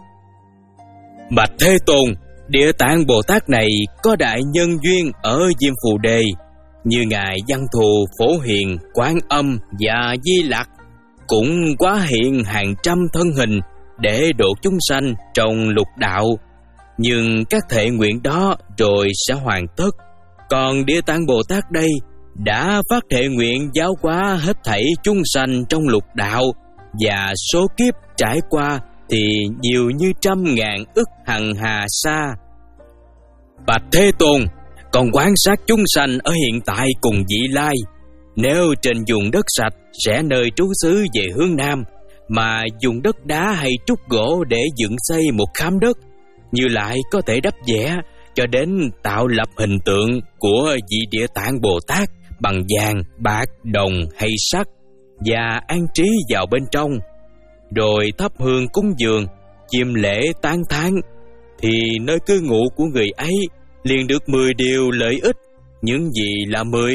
Bạch Thế Tôn, Địa Tạng Bồ Tát này có đại nhân duyên ở Diêm Phù Đề, như Ngài Văn Thù, Phổ Hiền, Quán Âm và Di Lặc, cũng quá hiện hàng trăm thân hình để độ chúng sanh trong lục đạo. Nhưng các thệ nguyện đó rồi sẽ hoàn tất. Còn Địa Tạng Bồ Tát đây đã phát thệ nguyện giáo hóa hết thảy chúng sanh trong lục đạo, và số kiếp trải qua thì nhiều như trăm ngàn ức hằng hà sa. Bạch Thế Tôn, còn quan sát chúng sanh ở hiện tại cùng vị lai. Nếu trên vùng đất sạch sẽ nơi trú xứ về hướng Nam, mà dùng đất đá hay trúc gỗ để dựng xây một khám đất, Như Lai có thể đắp vẽ cho đến tạo lập hình tượng của vị Địa Tạng Bồ Tát bằng vàng, bạc, đồng hay sắt, và an trí vào bên trong, rồi thắp hương cúng dường, chiêm lễ tán thán, thì nơi cư ngụ của người ấy liền được mười điều lợi ích. Những gì là mười?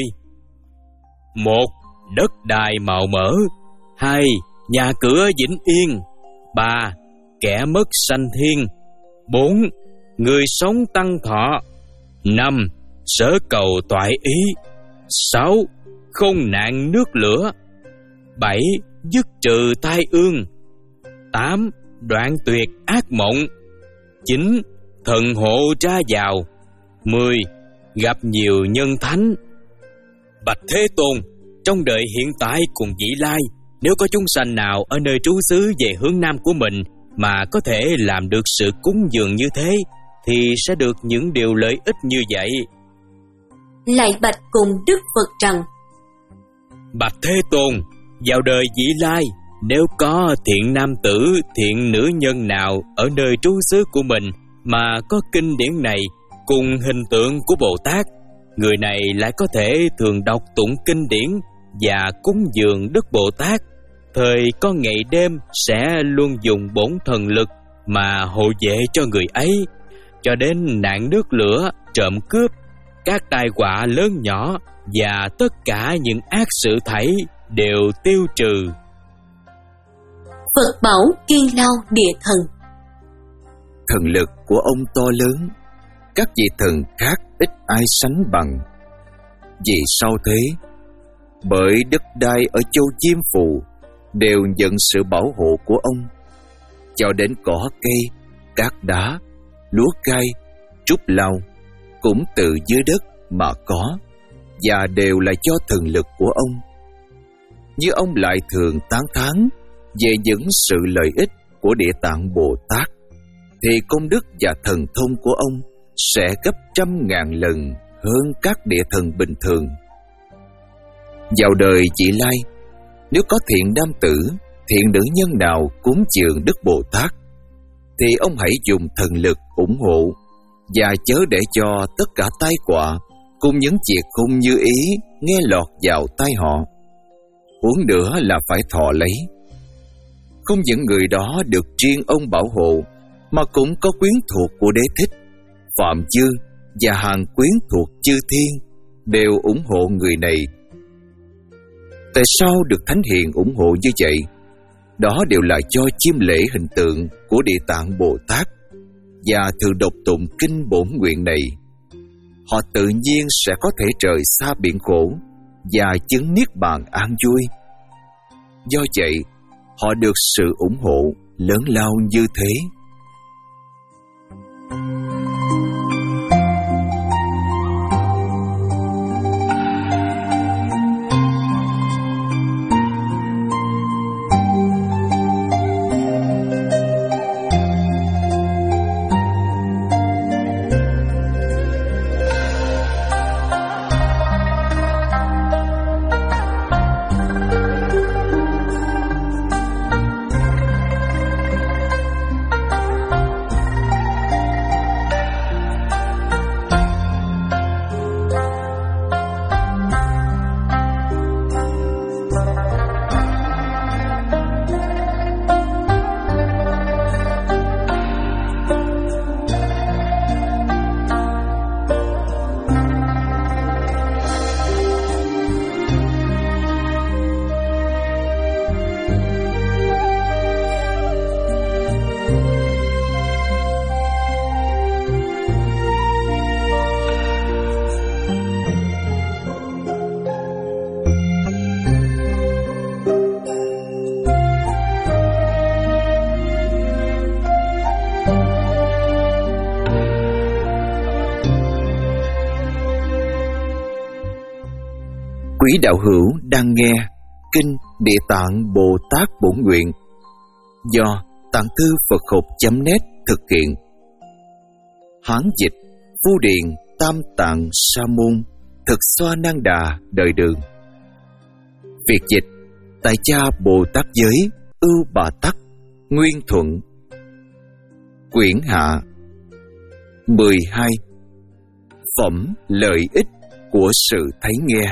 Một, đất đai màu mỡ. Hai, nhà cửa vĩnh yên. Ba, kẻ mất sanh thiên. Bốn, người sống tăng thọ. Năm, sở cầu toại ý. Sáu, không nạn nước lửa. Bảy, dứt trừ tai ương. Tám, đoạn tuyệt ác mộng. Chín, thần hộ ra vào. Mười, gặp nhiều nhân thánh. Bạch Thế Tôn, trong đời hiện tại cùng vị lai, nếu có chúng sanh nào ở nơi trú xứ về hướng Nam của mình mà có thể làm được sự cúng dường như thế, thì sẽ được những điều lợi ích như vậy. Lại bạch cùng Đức Phật rằng: Bạch Thế Tôn, vào đời vị lai, nếu có thiện nam tử, thiện nữ nhân nào ở nơi trú xứ của mình mà có kinh điển này cùng hình tượng của Bồ Tát, người này lại có thể thường đọc tụng kinh điển và cúng dường Đức Bồ Tát, thời có ngày đêm sẽ luôn dùng bổn thần lực mà hộ vệ cho người ấy, cho đến nạn nước lửa, trộm cướp, các tai họa lớn nhỏ và tất cả những ác sự thảy đều tiêu trừ. Phật bảo Kiên Lao Địa Thần: Thần lực của ông to lớn, các vị thần khác ít ai sánh bằng. Vì sao thế? Bởi đất đai ở châu Diêm Phù đều nhận sự bảo hộ của ông, cho đến cỏ cây, cát đá, lúa gai, trúc lau cũng từ dưới đất mà có, và đều là do thần lực của ông. Như ông lại thường tán thán về những sự lợi ích của Địa Tạng Bồ Tát, thì công đức và thần thông của ông sẽ gấp trăm ngàn lần hơn các địa thần bình thường. Vào đời vị lai, nếu có thiện nam tử, thiện nữ nhân nào cúng dường Đức Bồ Tát, thì ông hãy dùng thần lực ủng hộ, và chớ để cho tất cả tai họa cùng những việc không như ý nghe lọt vào tai họ. Huống nữa là phải thọ lấy. Không những người đó được riêng ông bảo hộ, mà cũng có quyến thuộc của Đế Thích, Phạm Chương và hàng quyến thuộc chư thiên đều ủng hộ người này. Tại sao được Thánh Hiền ủng hộ như vậy? Đó đều là do chiêm lễ hình tượng của Địa Tạng Bồ Tát và thường đọc tụng kinh bổn nguyện này. Họ tự nhiên sẽ có thể rời xa biển khổ và chứng niết bàn an vui. Do vậy, họ được sự ủng hộ lớn lao như thế. Quý đạo hữu đang nghe Kinh Địa Tạng Bồ Tát Bổn Nguyện do Tạng Thư Phật Học chấm net thực hiện. Hán dịch Phú Điền Tam Tạng Sa Môn Thực Xoa Nan Đà Đời Đường. Việt dịch tại cha Bồ Tát Giới Ưu Bà Tắc Nguyên Thuận. Quyển hạ mười hai. Phẩm lợi ích của sự thấy nghe.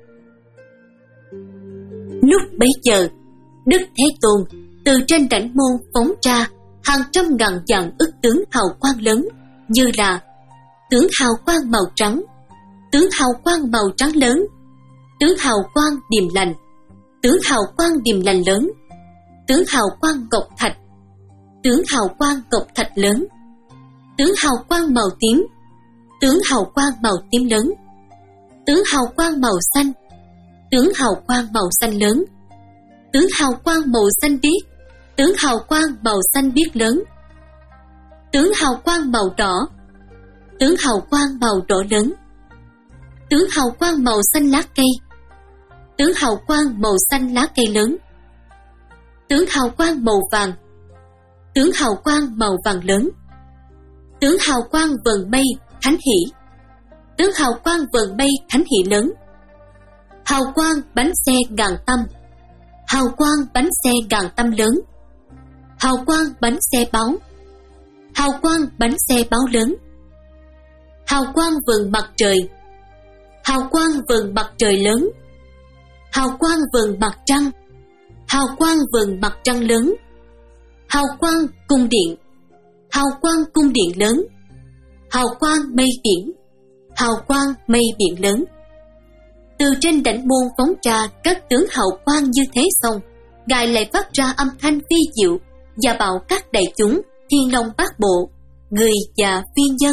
Lúc bấy giờ, Đức Thế Tôn từ trên đảnh môn phóng ra hàng trăm ngàn vạn ức tướng hào quang lớn, như là tướng hào quang màu trắng, tướng hào quang màu trắng lớn, tướng hào quang điềm lành, tướng hào quang điềm lành lớn, tướng hào quang ngọc thạch, tướng hào quang ngọc thạch lớn, tướng hào quang màu tím, tướng hào quang màu tím lớn, tướng hào quang màu xanh, tướng hào quang màu xanh lớn, tướng hào quang màu xanh biếc, tướng hào quang màu xanh biếc lớn, tướng hào quang màu đỏ, tướng hào quang màu đỏ lớn, tướng hào quang màu xanh lá cây, tướng hào quang màu xanh lá cây lớn, tướng hào quang màu vàng, tướng hào quang màu vàng lớn, tướng hào quang vầng mây thánh hỷ, tướng hào quang vầng mây thánh hỷ lớn, hào quang bánh xe ngàn tâm, hào quang bánh xe ngàn tâm lớn, hào quang bánh xe báo, hào quang bánh xe báo lớn, hào quang vầng mặt trời, hào quang vầng mặt trời lớn, hào quang vầng mặt trăng, hào quang vầng mặt trăng lớn, hào quang cung điện, hào quang cung điện lớn, hào quang mây biển, hào quang mây biển lớn. Từ trên đảnh môn phóng ra các tướng hào quang như thế xong, Ngài lại phát ra âm thanh vi diệu và bảo các đại chúng thiên long bát bộ, người và phi nhân: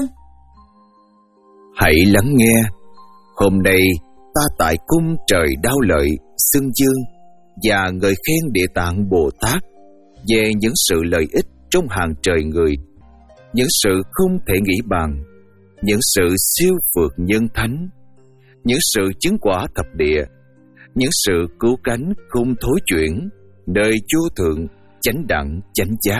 hãy lắng nghe. Hôm nay ta tại cung trời Đao Lợi xưng dương và ngợi khen Địa Tạng Bồ Tát về những sự lợi ích trong hàng trời người, những sự không thể nghĩ bàn, những sự siêu phược nhân thánh, những sự chứng quả thập địa, những sự cứu cánh không thối chuyển, nơi vô thượng chánh đẳng chánh giác.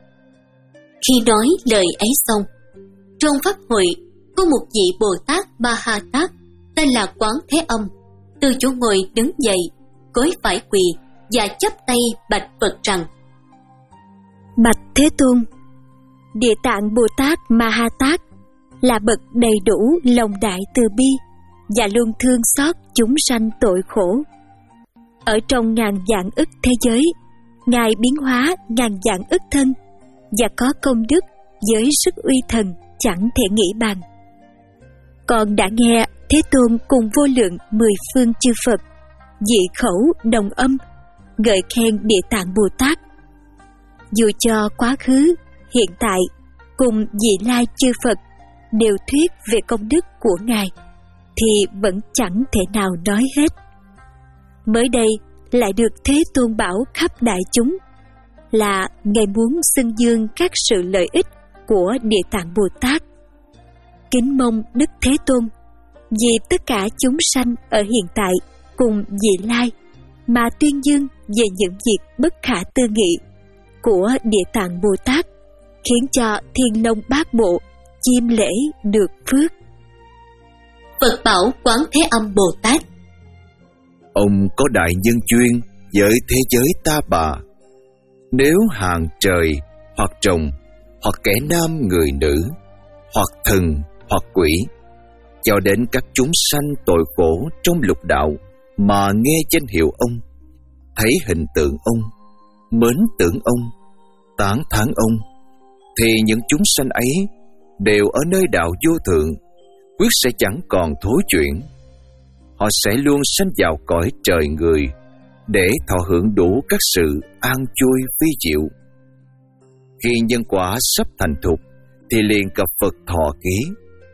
Khi nói lời ấy xong, trong pháp hội có một vị Bồ Tát Ma Ha Tát tên là Quán Thế Âm từ chỗ ngồi đứng dậy, cúi phải quỳ và chắp tay bạch Phật rằng: Bạch Thế Tôn, Địa Tạng Bồ Tát Ma Ha Tát là bậc đầy đủ lòng đại từ bi và luôn thương xót chúng sanh tội khổ. Ở trong ngàn vạn ức thế giới, Ngài biến hóa ngàn vạn ức thân và có công đức với sức uy thần chẳng thể nghĩ bàn. Con đã nghe Thế Tôn cùng vô lượng mười phương chư Phật dị khẩu đồng âm ngợi khen Địa Tạng Bồ Tát. Dù cho quá khứ, hiện tại cùng vị lai chư Phật đều thuyết về công đức của Ngài thì vẫn chẳng thể nào nói hết. Mới đây lại được Thế Tôn bảo khắp đại chúng là Ngài muốn xưng dương các sự lợi ích của Địa Tạng Bồ Tát. Kính mong Đức Thế Tôn vì tất cả chúng sanh ở hiện tại cùng vị lai mà tuyên dương về những việc bất khả tư nghị của Địa Tạng Bồ Tát, khiến cho thiên long bát bộ chiêm lễ được phước. Phật bảo Quán Thế Âm Bồ Tát: ông có đại nhân duyên với thế giới ta bà. Nếu hàng trời hoặc rồng hoặc kẻ nam người nữ hoặc thần hoặc quỷ, cho đến các chúng sanh tội khổ trong lục đạo mà nghe danh hiệu ông, thấy hình tượng ông, mến tưởng ông, tán thán ông, thì những chúng sanh ấy đều ở nơi đạo vô thượng, quyết sẽ chẳng còn thối chuyển. Họ sẽ luôn sanh vào cõi trời người để thọ hưởng đủ các sự an vui vi diệu. Khi nhân quả sắp thành thục thì liền gặp Phật thọ ký.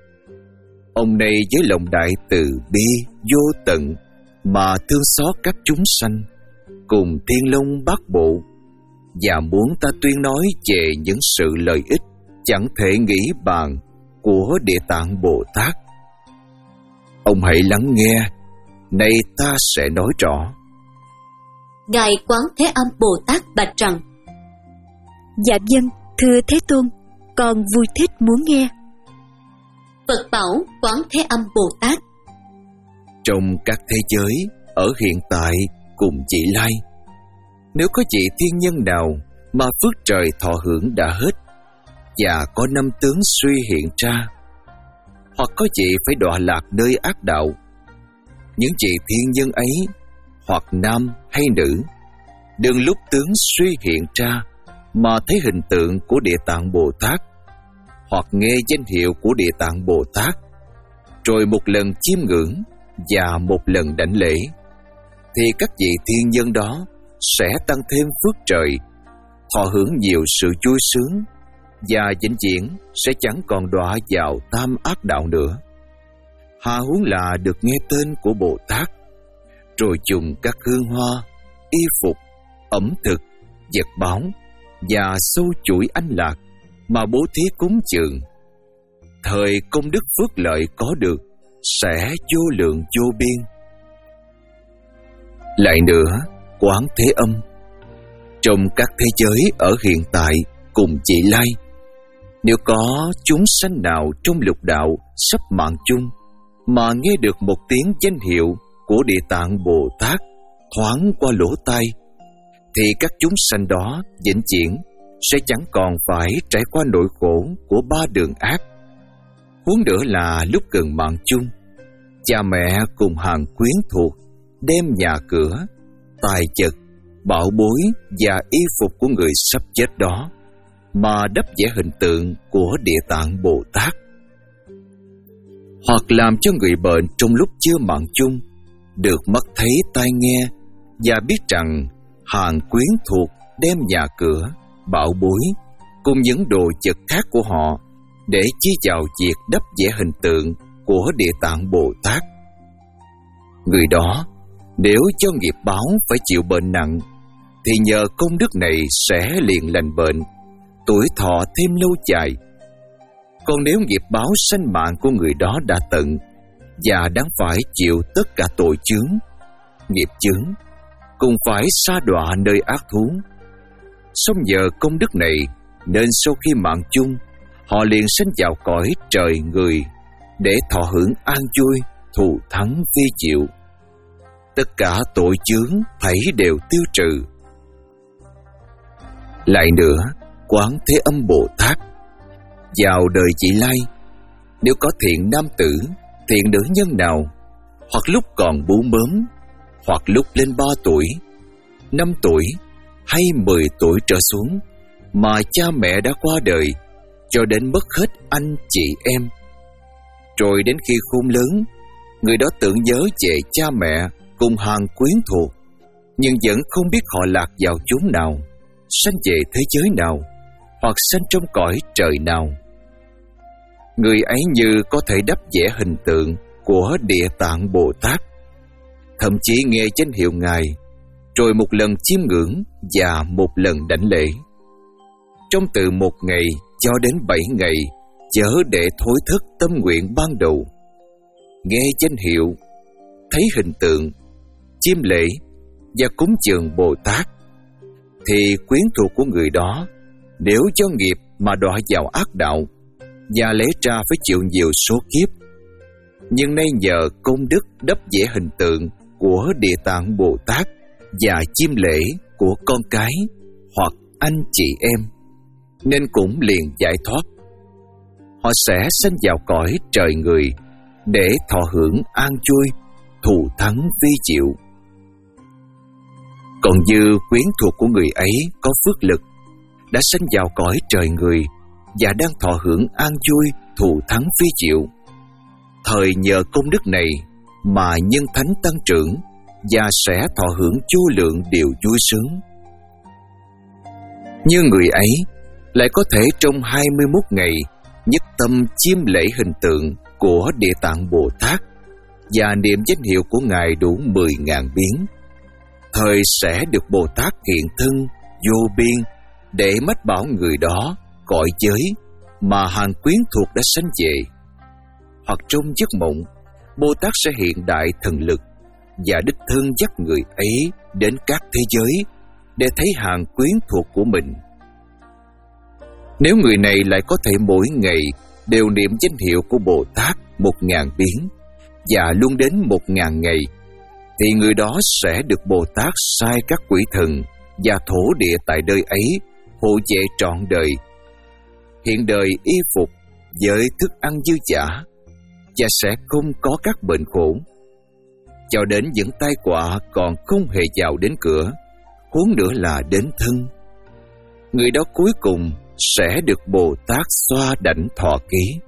Ông này với lòng đại từ bi vô tận mà thương xót các chúng sanh cùng thiên long bát bộ, và muốn ta tuyên nói về những sự lợi ích chẳng thể nghĩ bàn của Địa Tạng Bồ Tát. Ông hãy lắng nghe, Nay ta sẽ nói rõ. Ngài Quán Thế Âm Bồ Tát bạch rằng: Dạ vâng, thưa Thế Tôn, con vui thích muốn nghe. Phật bảo Quán Thế Âm Bồ Tát: Trong các thế giới, ở hiện tại cùng vị lai, nếu có vị thiên nhân nào mà phước trời thọ hưởng đã hết, và có năm tướng suy hiện ra, hoặc có vị phải đọa lạc nơi ác đạo, những vị thiên nhân ấy, hoặc nam hay nữ, đừng lúc tướng suy hiện ra mà thấy hình tượng của Địa Tạng Bồ Tát, hoặc nghe danh hiệu của Địa Tạng Bồ Tát, rồi một lần chiêm ngưỡng và một lần đảnh lễ, thì các vị thiên nhân đó sẽ tăng thêm phước trời, thọ hưởng nhiều sự vui sướng, và vĩnh viễn sẽ chẳng còn đọa vào tam ác đạo nữa. Hà huống là được nghe tên của Bồ Tát, rồi dùng các hương hoa, y phục, ẩm thực, vật báo và sâu chuỗi anh lạc mà bố thí cúng dường. Thời công đức phước lợi có được sẽ vô lượng vô biên. Lại nữa, Quán Thế Âm, trong các thế giới ở hiện tại cùng vị lai, nếu có chúng sanh nào trong lục đạo sắp mạng chung mà nghe được một tiếng danh hiệu của Địa Tạng Bồ Tát thoáng qua lỗ tai, thì các chúng sanh đó vĩnh viễn sẽ chẳng còn phải trải qua nỗi khổ của ba đường ác. Huống nữa là lúc gần mạng chung, cha mẹ cùng hàng quyến thuộc đem nhà cửa, tài vật, bảo bối và y phục của người sắp chết đó mà đắp vẽ hình tượng của Địa Tạng Bồ Tát, hoặc làm cho người bệnh trong lúc chưa mạng chung được mắt thấy tai nghe và biết rằng hàng quyến thuộc đem nhà cửa, bảo bối cùng những đồ vật khác của họ để chi vào việc đắp vẽ hình tượng của Địa Tạng Bồ Tát. Người đó nếu cho nghiệp báo phải chịu bệnh nặng, thì nhờ công đức này sẽ liền lành bệnh, tuổi thọ thêm lâu dài. Còn nếu nghiệp báo sanh mạng của người đó đã tận và đáng phải chịu tất cả tội chướng, nghiệp chướng, cùng phải sa đọa nơi ác thú, song nhờ công đức này nên sau khi mạng chung, họ liền sanh vào cõi trời người để thọ hưởng an vui, thù thắng vi diệu. Tất cả tội chướng thảy đều tiêu trừ. Lại nữa, Quán Thế Âm Bồ Tát, vào đời vị lai, nếu có thiện nam tử, thiện nữ nhân nào, hoặc lúc còn bú mớm, hoặc lúc lên ba tuổi, năm tuổi hay mười tuổi trở xuống, mà cha mẹ đã qua đời, cho đến mất hết anh chị em, rồi đến khi khôn lớn, người đó tưởng nhớ về cha mẹ cùng hàng quyến thuộc, nhưng vẫn không biết họ lạc vào chốn nào, sanh về thế giới nào, hoặc sanh trong cõi trời nào. Người ấy như có thể đắp vẽ hình tượng của Địa Tạng Bồ Tát, thậm chí nghe danh hiệu Ngài, rồi một lần chiêm ngưỡng và một lần đảnh lễ. Trong từ một ngày cho đến bảy ngày, chớ để thối thức tâm nguyện ban đầu. Nghe danh hiệu, thấy hình tượng, chiêm lễ và cúng dường Bồ Tát, thì quyến thuộc của người đó nếu do nghiệp mà đọa vào ác đạo và lẽ ra phải chịu nhiều số kiếp, nhưng nay nhờ công đức đắp vẽ hình tượng của Địa Tạng Bồ Tát và chiêm lễ của con cái hoặc anh chị em, nên cũng liền giải thoát. Họ sẽ sanh vào cõi trời người để thọ hưởng an vui, thù thắng vi diệu. Còn như quyến thuộc của người ấy có phước lực, đã sanh vào cõi trời người và đang thọ hưởng an vui, thù thắng vi diệu, thời nhờ công đức này mà nhân thánh tăng trưởng và sẽ thọ hưởng vô lượng điều vui sướng. Như người ấy lại có thể trong hai mươi mốt ngày nhất tâm chiêm lễ hình tượng của Địa Tạng Bồ Tát và niệm danh hiệu của Ngài đủ mười ngàn biến, thời sẽ được Bồ Tát hiện thân vô biên để mách bảo người đó cõi giới mà hàng quyến thuộc đã sanh về. Hoặc trong giấc mộng, Bồ Tát sẽ hiện đại thần lực và đích thân dắt người ấy đến các thế giới để thấy hàng quyến thuộc của mình. Nếu người này lại có thể mỗi ngày đều niệm danh hiệu của Bồ Tát một ngàn biến và luôn đến một ngàn ngày, thì người đó sẽ được Bồ Tát sai các quỷ thần và thổ địa tại nơi ấy hộ vệ trọn đời, hiện đời y phục với thức ăn dư dả và sẽ không có các bệnh khổ, cho đến những tai họa còn không hề vào đến cửa, huống nữa là đến thân. Người đó cuối cùng sẽ được Bồ Tát xoa đảnh thọ ký.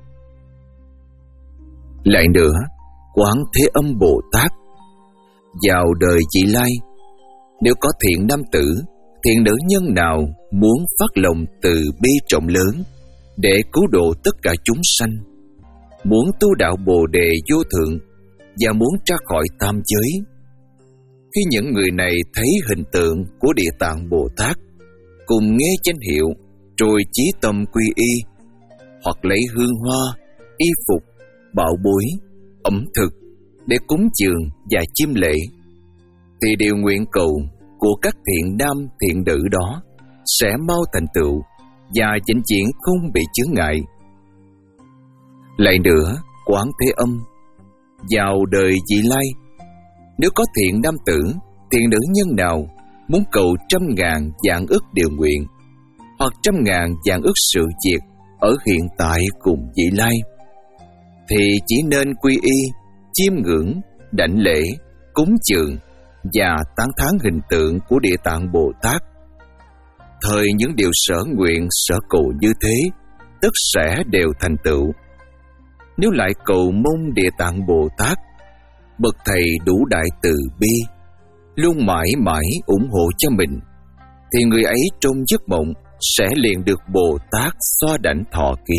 Lại nữa, Quán Thế Âm Bồ Tát vào đời vị lai, nếu có thiện nam tử, thiện nữ nhân nào muốn phát lòng từ bi rộng lớn để cứu độ tất cả chúng sanh, muốn tu đạo Bồ đề vô thượng và muốn ra khỏi tam giới, khi những người này thấy hình tượng của Địa Tạng Bồ Tát, cùng nghe danh hiệu rồi chí tâm quy y, hoặc lấy hương hoa, y phục, bảo bối, ẩm thực để cúng dường và chiêm lễ, thì điều nguyện cầu của các thiện nam thiện nữ đó sẽ mau thành tựu và vĩnh viễn không bị chướng ngại. Lại nữa, Quán Thế Âm vào đời vị lai, nếu có thiện nam tử, thiện nữ nhân nào muốn cầu trăm ngàn vạn ức điều nguyện, hoặc trăm ngàn vạn ức sự việc ở hiện tại cùng vị lai, thì chỉ nên quy y, chiêm ngưỡng, đảnh lễ, cúng dường và tán thán hình tượng của Địa Tạng Bồ Tát. Thời những điều sở nguyện sở cầu như thế, tất sẽ đều thành tựu. Nếu lại cầu mong Địa Tạng Bồ Tát, bậc thầy đủ đại từ bi, luôn mãi mãi ủng hộ cho mình, thì người ấy trong giấc mộng sẽ liền được Bồ Tát xoa đảnh thọ ký.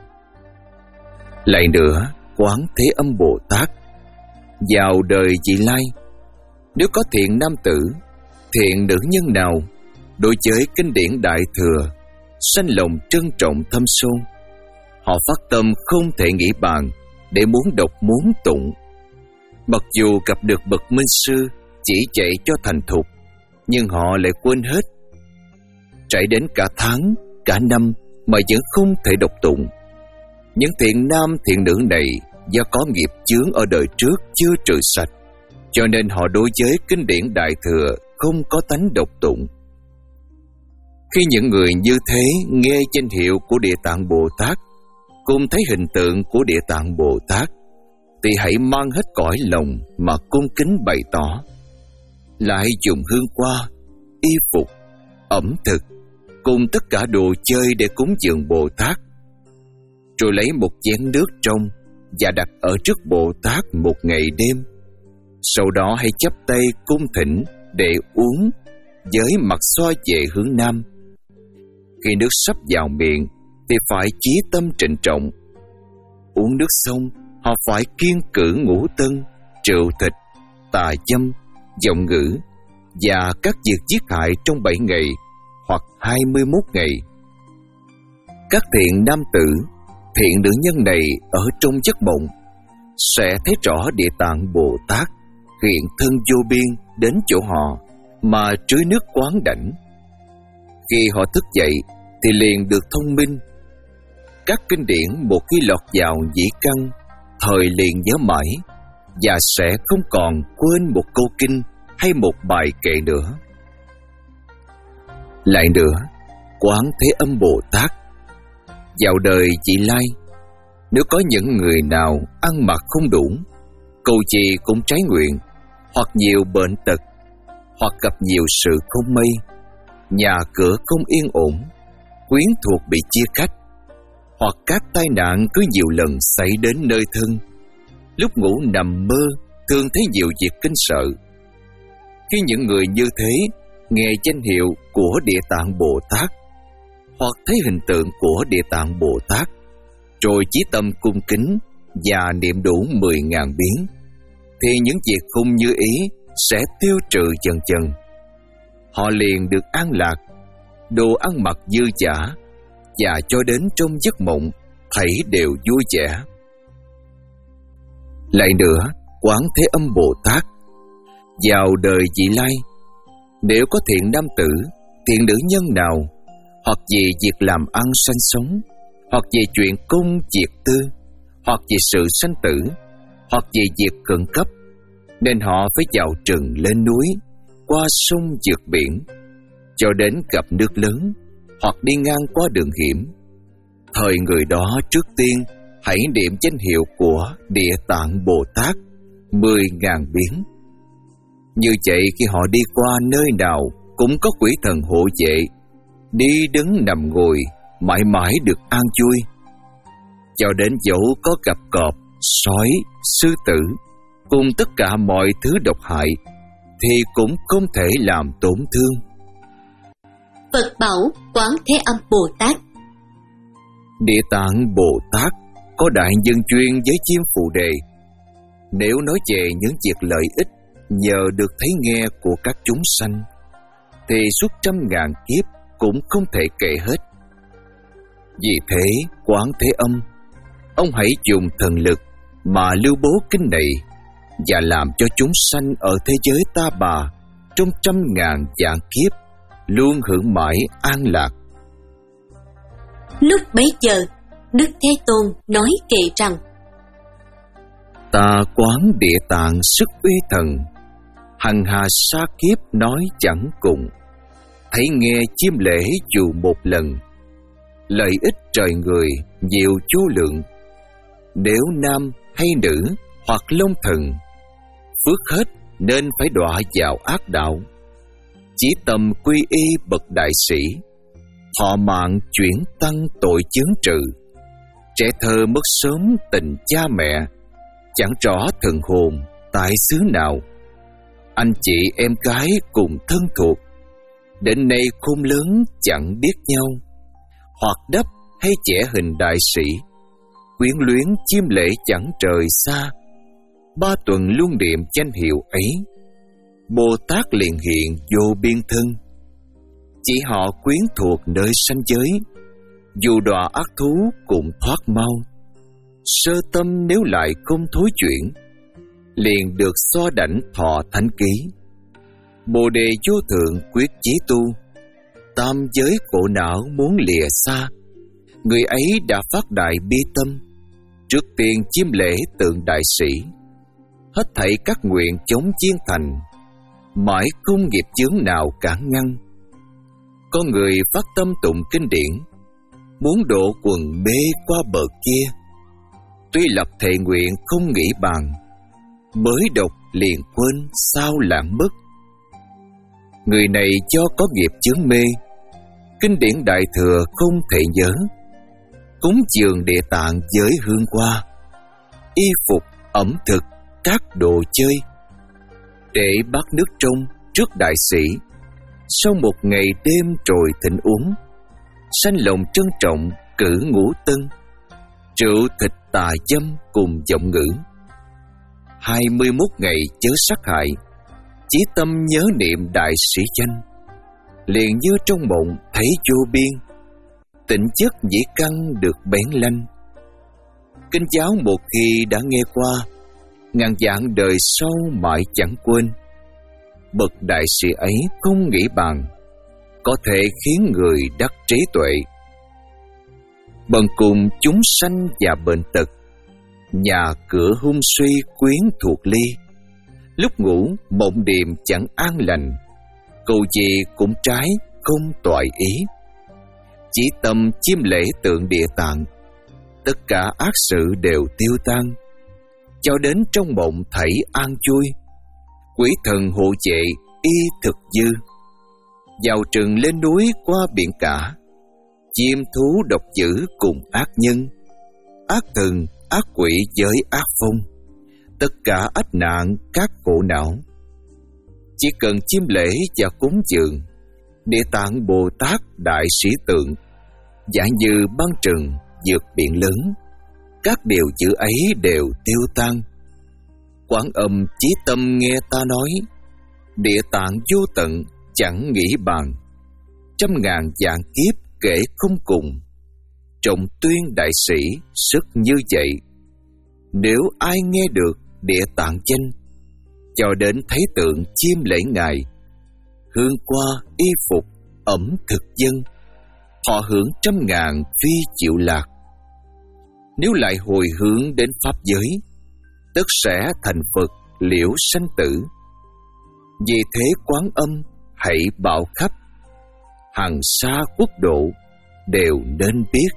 Lại nữa, Quán Thế Âm Bồ Tát vào đời vị lai, nếu có thiện nam tử, thiện nữ nhân nào đối với kinh điển Đại Thừa sanh lòng trân trọng thâm sâu, họ phát tâm không thể nghĩ bàn để muốn đọc muốn tụng. Mặc dù gặp được bậc minh sư chỉ dạy cho thành thục, nhưng họ lại quên hết. Trải đến cả tháng, cả năm mà vẫn không thể đọc tụng. Những thiện nam thiện nữ này do có nghiệp chướng ở đời trước chưa trừ sạch, cho nên họ đối với kinh điển Đại Thừa không có tánh đọc tụng. Khi những người như thế nghe danh hiệu của Địa Tạng Bồ Tát, cùng thấy hình tượng của Địa Tạng Bồ Tát, thì hãy mang hết cõi lòng mà cung kính bày tỏ, lại dùng hương hoa, y phục, ẩm thực cùng tất cả đồ chơi để cúng dường Bồ Tát, rồi lấy một chén nước trong và đặt ở trước Bồ Tát một ngày đêm. Sau đó hãy chắp tay cung thỉnh để uống với mặt xoa về hướng nam. Khi nước sắp vào miệng thì phải chí tâm trịnh trọng. Uống nước xong, họ phải kiêng cữ ngũ tân, rượu thịt, tà dâm, giọng ngữ và các việc giết hại trong bảy ngày hoặc hai mươi mốt ngày. Các thiện nam tử, thiện nữ nhân này ở trong giấc mộng sẽ thấy rõ Địa Tạng Bồ Tát hiện thân vô biên đến chỗ họ mà trưới nước quán đảnh. Khi họ thức dậy thì liền được thông minh. Các kinh điển một khi lọt vào dĩ căn, thời liền nhớ mãi và sẽ không còn quên một câu kinh hay một bài kệ nữa. Lại nữa, Quán Thế Âm Bồ Tát vào đời vị lai, nếu có những người nào ăn mặc không đủ, cầu gì cũng trái nguyện, hoặc nhiều bệnh tật, hoặc gặp nhiều sự không may, nhà cửa không yên ổn, quyến thuộc bị chia cách, hoặc các tai nạn cứ nhiều lần xảy đến nơi thân, lúc ngủ nằm mơ thường thấy nhiều việc kinh sợ. Khi những người như thế nghe danh hiệu của Địa Tạng Bồ Tát, hoặc thấy hình tượng của Địa Tạng Bồ Tát, rồi chí tâm cung kính và niệm đủ mười ngàn biến, thì những việc không như ý sẽ tiêu trừ dần dần. Họ liền được an lạc, đồ ăn mặc dư dả, và cho đến trong giấc mộng thảy đều vui vẻ. Lại nữa, Quán Thế Âm Bồ Tát Vào đời vị lai, nếu có thiện nam tử, thiện nữ nhân nào, hoặc vì việc làm ăn sanh sống, hoặc vì chuyện công việc tư, hoặc vì sự sanh tử, hoặc vì việc khẩn cấp, nên họ phải vào rừng lên núi, qua sông vượt biển, cho đến gặp nước lớn, hoặc đi ngang qua đường hiểm. Thời người đó trước tiên hãy niệm danh hiệu của Địa Tạng Bồ Tát mười ngàn biến. Như vậy khi họ đi qua nơi nào cũng có quỷ thần hộ vệ, đi đứng nằm ngồi mãi mãi được an vui. Cho đến dẫu có gặp cọp, sói, sư tử cùng tất cả mọi thứ độc hại thì cũng không thể làm tổn thương. Phật bảo Quán Thế Âm Bồ Tát. Địa Tạng Bồ Tát có đại nhân duyên với chim Phù Đề. Nếu nói về những việc lợi ích nhờ được thấy nghe của các chúng sanh, thì suốt trăm ngàn kiếp cũng không thể kể hết. Vì thế, Quán Thế Âm, ông hãy dùng thần lực mà lưu bố kinh này và làm cho chúng sanh ở thế giới ta bà trong trăm ngàn vạn kiếp luôn hưởng mãi an lạc. Lúc bấy giờ, Đức Thế Tôn nói kệ rằng: Ta quán Địa Tạng sức uy thần, hằng hà sa kiếp nói chẳng cùng. Thấy nghe chiêm lễ dù một lần, lợi ích trời người nhiều vô lượng. Nếu nam hay nữ hoặc long thần, phước hết nên phải đọa vào ác đạo. Chỉ tầm quy y bậc đại sĩ, thọ mạng chuyển tăng tội chướng trừ. Trẻ thơ mất sớm tình cha mẹ, chẳng rõ thần hồn tại xứ nào. Anh chị em gái cùng thân thuộc, đến nay khôn lớn chẳng biết nhau. Hoặc đắp hay trẻ hình đại sĩ, quyến luyến chiêm lễ chẳng trời xa. Ba tuần luôn niệm danh hiệu ấy, Bồ Tát liền hiện vô biên thân. Chỉ họ quyến thuộc nơi sanh giới, dù đọa ác thú cũng thoát mau. Sơ tâm nếu lại không thối chuyển, liền được so đảnh thọ thánh ký. Bồ đề vô thượng quyết chí tu, tam giới khổ não muốn lìa xa. Người ấy đã phát đại bi tâm, trước tiên chiêm lễ tượng đại sĩ. Hết thảy các nguyện chống chiến thành, mãi không nghiệp chướng nào cản ngăn. Có người phát tâm tụng kinh điển, muốn độ quần mê qua bờ kia. Tuy lập thệ nguyện không nghĩ bàn, mới đọc liền quên sao lãng mất. Người này do có nghiệp chướng mê, kinh điển đại thừa không thể nhớ. Cúng dường Địa Tạng với hương hoa, y phục, ẩm thực, các đồ chơi, để bát nước trong trước đại sĩ. Sau một ngày đêm trồi thịnh uống, sanh lòng trân trọng cử ngũ tân, rượu thịt tà dâm cùng giọng ngữ. Hai mươi mốt ngày chớ sát hại, chí tâm nhớ niệm đại sĩ danh. Liền như trong mộng thấy vô biên, tỉnh chất dĩ căn được bén lanh. Kinh giáo một khi đã nghe qua, ngàn vạn đời sau mãi chẳng quên. Bậc đại sĩ ấy không nghĩ bàn, có thể khiến người đắc trí tuệ. Bần cùng chúng sanh và bệnh tật, nhà cửa hung suy quyến thuộc ly. Lúc ngủ mộng điềm chẳng an lành, cầu gì cũng trái không toại ý. Chỉ tâm chiêm lễ tượng Địa Tạng, tất cả ác sự đều tiêu tan. Cho đến trong mộng thảy an vui, quỷ thần hộ vệ y thực dư. Vào rừng lên núi qua biển cả, chim thú độc dữ cùng ác nhân, ác thần ác quỷ với ác phong, tất cả ách nạn các khổ não. Chỉ cần chiêm lễ và cúng dường Địa Tạng Bồ Tát đại sĩ tượng, giả như băng trừng vượt biển lớn, các điều chữ ấy đều tiêu tan. Quán Âm chí tâm nghe ta nói, Địa Tạng vô tận chẳng nghĩ bàn, trăm ngàn vạn kiếp kể không cùng. Trọng tuyên đại sĩ sức như vậy, nếu ai nghe được Địa Tạng danh, cho đến thấy tượng chiêm lễ Ngài, hương qua y phục, ẩm thực dân, họ hưởng trăm ngàn phi chịu lạc. Nếu lại hồi hướng đến pháp giới, tất sẽ thành Phật liễu sanh tử. Vì thế Quán Âm hãy bảo khắp, hàng xa quốc độ đều nên biết.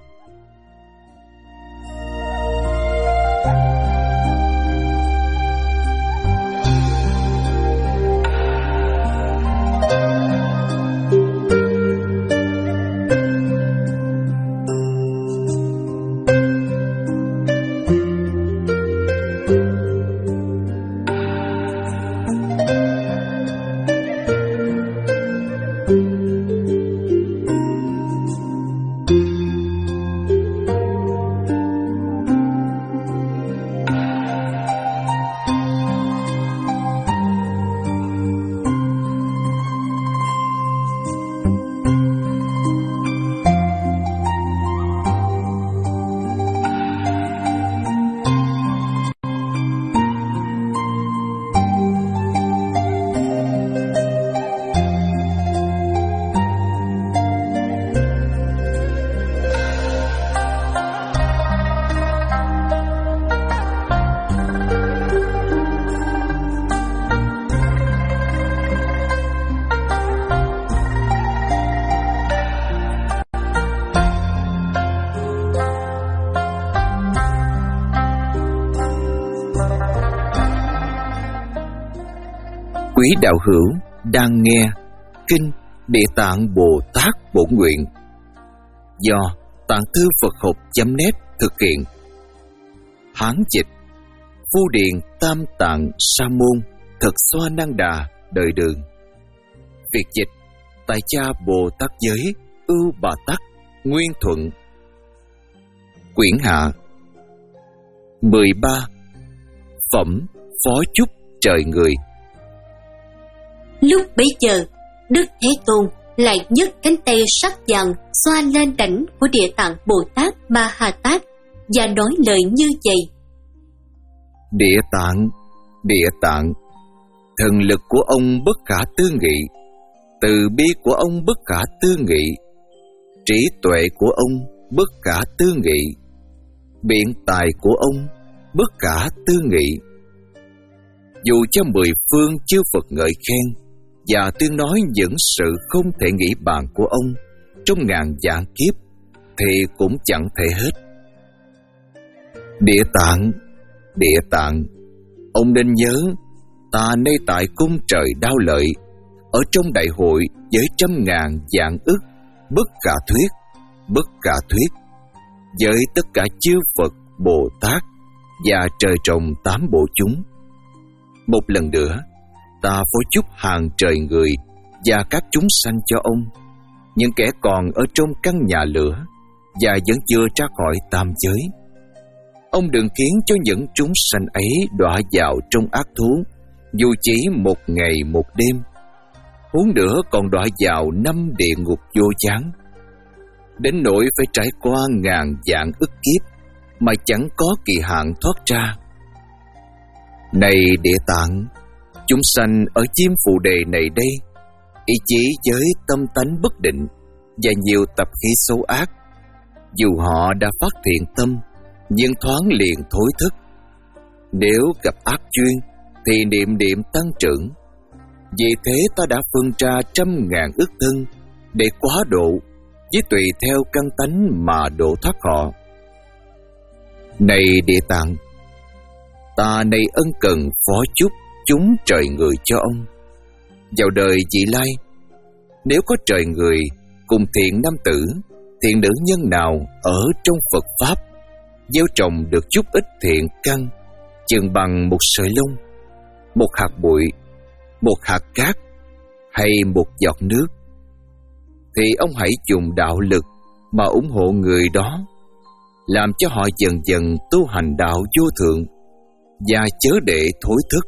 Quý đạo hữu đang nghe Kinh Địa Tạng Bồ Tát Bổn Nguyện do Tạng Thư Phật Học chấm net thực hiện. Hán dịch Phu Điền Tam Tạng Sa Môn Thật Xoa Năng Đà Đời Đường. Việt dịch Tại Cha Bồ Tát Giới Ưu Bà Tắc Nguyên Thuận. Quyển hạ mười ba. Phẩm Phó Chúc Trời Người. Lúc bấy giờ, Đức Thế Tôn lại nhấc cánh tay sắc vàng xoa lên đảnh của Địa Tạng Bồ Tát Ma Ha Tát và nói lời như vậy: Địa Tạng, Địa Tạng, thần lực của ông bất khả tư nghị, từ bi của ông bất khả tư nghị, trí tuệ của ông bất khả tư nghị, biện tài của ông bất khả tư nghị. Dù cho mười phương chư Phật ngợi khen và tuyên nói những sự không thể nghĩ bàn của ông trong ngàn vạn kiếp thì cũng chẳng thể hết. Địa Tạng, Địa Tạng, ông nên nhớ, ta nay tại cung trời Đao Lợi, ở trong đại hội với trăm ngàn vạn ức bất khả thuyết, bất khả thuyết, với tất cả chư Phật, Bồ Tát và trời trồng tám bộ chúng. Một lần nữa, ta phó chúc hàng trời người và các chúng sanh cho ông, những kẻ còn ở trong căn nhà lửa và vẫn chưa ra khỏi tam giới. Ông đừng khiến cho những chúng sanh ấy đọa vào trong ác thú, dù chỉ một ngày một đêm. Huống nữa còn đọa vào năm địa ngục vô gián, đến nỗi phải trải qua ngàn vạn ức kiếp mà chẳng có kỳ hạn thoát ra. Này Địa Tạng, chúng sanh ở Chiêm Phù Đề này đây, ý chí với tâm tánh bất định và nhiều tập khí xấu ác, dù họ đã phát thiện tâm, nhưng thoáng liền thối thức. Nếu gặp ác chuyên thì niệm niệm tăng trưởng. Vì thế ta đã phân ra trăm ngàn ức thân để quá độ, với tùy theo căn tánh mà độ thoát họ. Này Địa Tạng, ta nay ân cần phó chúc chúng trời người cho ông. Vào đời vị lai, nếu có trời người cùng thiện nam tử, thiện nữ nhân nào ở trong Phật Pháp, gieo trồng được chút ít thiện căn, chừng bằng một sợi lông, một hạt bụi, một hạt cát hay một giọt nước, thì ông hãy dùng đạo lực mà ủng hộ người đó, làm cho họ dần dần tu hành đạo vô thượng và chớ để thối thức.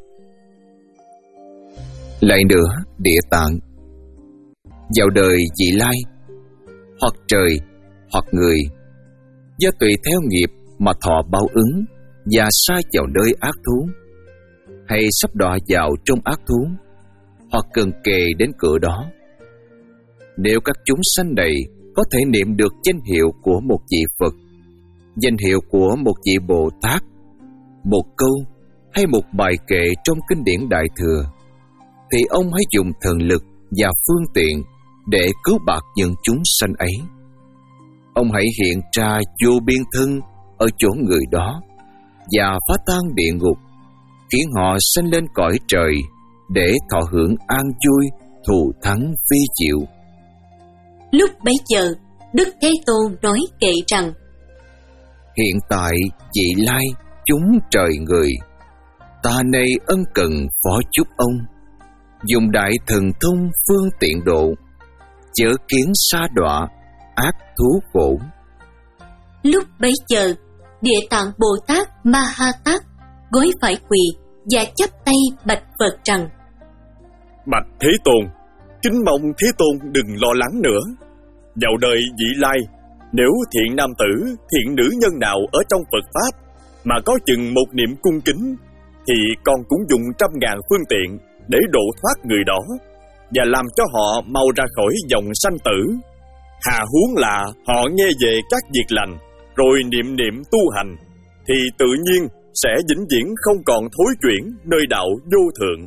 Lại nữa, Địa Tạng, vào đời vị lai, hoặc trời hoặc người, do tùy theo nghiệp mà thọ báo ứng và sa vào nơi ác thú. hay sắp đọa vào trong ác thú, hoặc gần kề đến cửa đó. Nếu các chúng sanh này có thể niệm được danh hiệu của một vị Phật, danh hiệu của một vị Bồ Tát, một câu hay một bài kệ trong kinh điển Đại Thừa, thì ông hãy dùng thần lực và phương tiện để cứu bạc những chúng sanh ấy. Ông hãy hiện ra vô biên thân ở chỗ người đó và phá tan địa ngục, khiến họ sanh lên cõi trời để thọ hưởng an vui, thù thắng vi diệu. Lúc bấy giờ, Đức Thế Tôn nói kệ rằng: Hiện tại vị lai chúng trời người, ta nay ân cần phó chúc ông, dùng đại thần thông phương tiện độ, chớ kiến sa đọa ác thú khổ. Lúc bấy giờ, Địa Tạng Bồ Tát Ma Ha Tát gối phải quỳ và chắp tay bạch Phật rằng: Bạch Thế Tôn, kính mong Thế Tôn đừng lo lắng nữa. Dạo đời vị lai, nếu thiện nam tử, thiện nữ nhân nào ở trong Phật Pháp mà có chừng một niệm cung kính, thì con cũng dùng trăm ngàn phương tiện để độ thoát người đó và làm cho họ mau ra khỏi dòng sanh tử. Hà huống là họ nghe về các việc lành rồi niệm niệm tu hành, thì tự nhiên sẽ vĩnh viễn không còn thối chuyển nơi đạo vô thượng.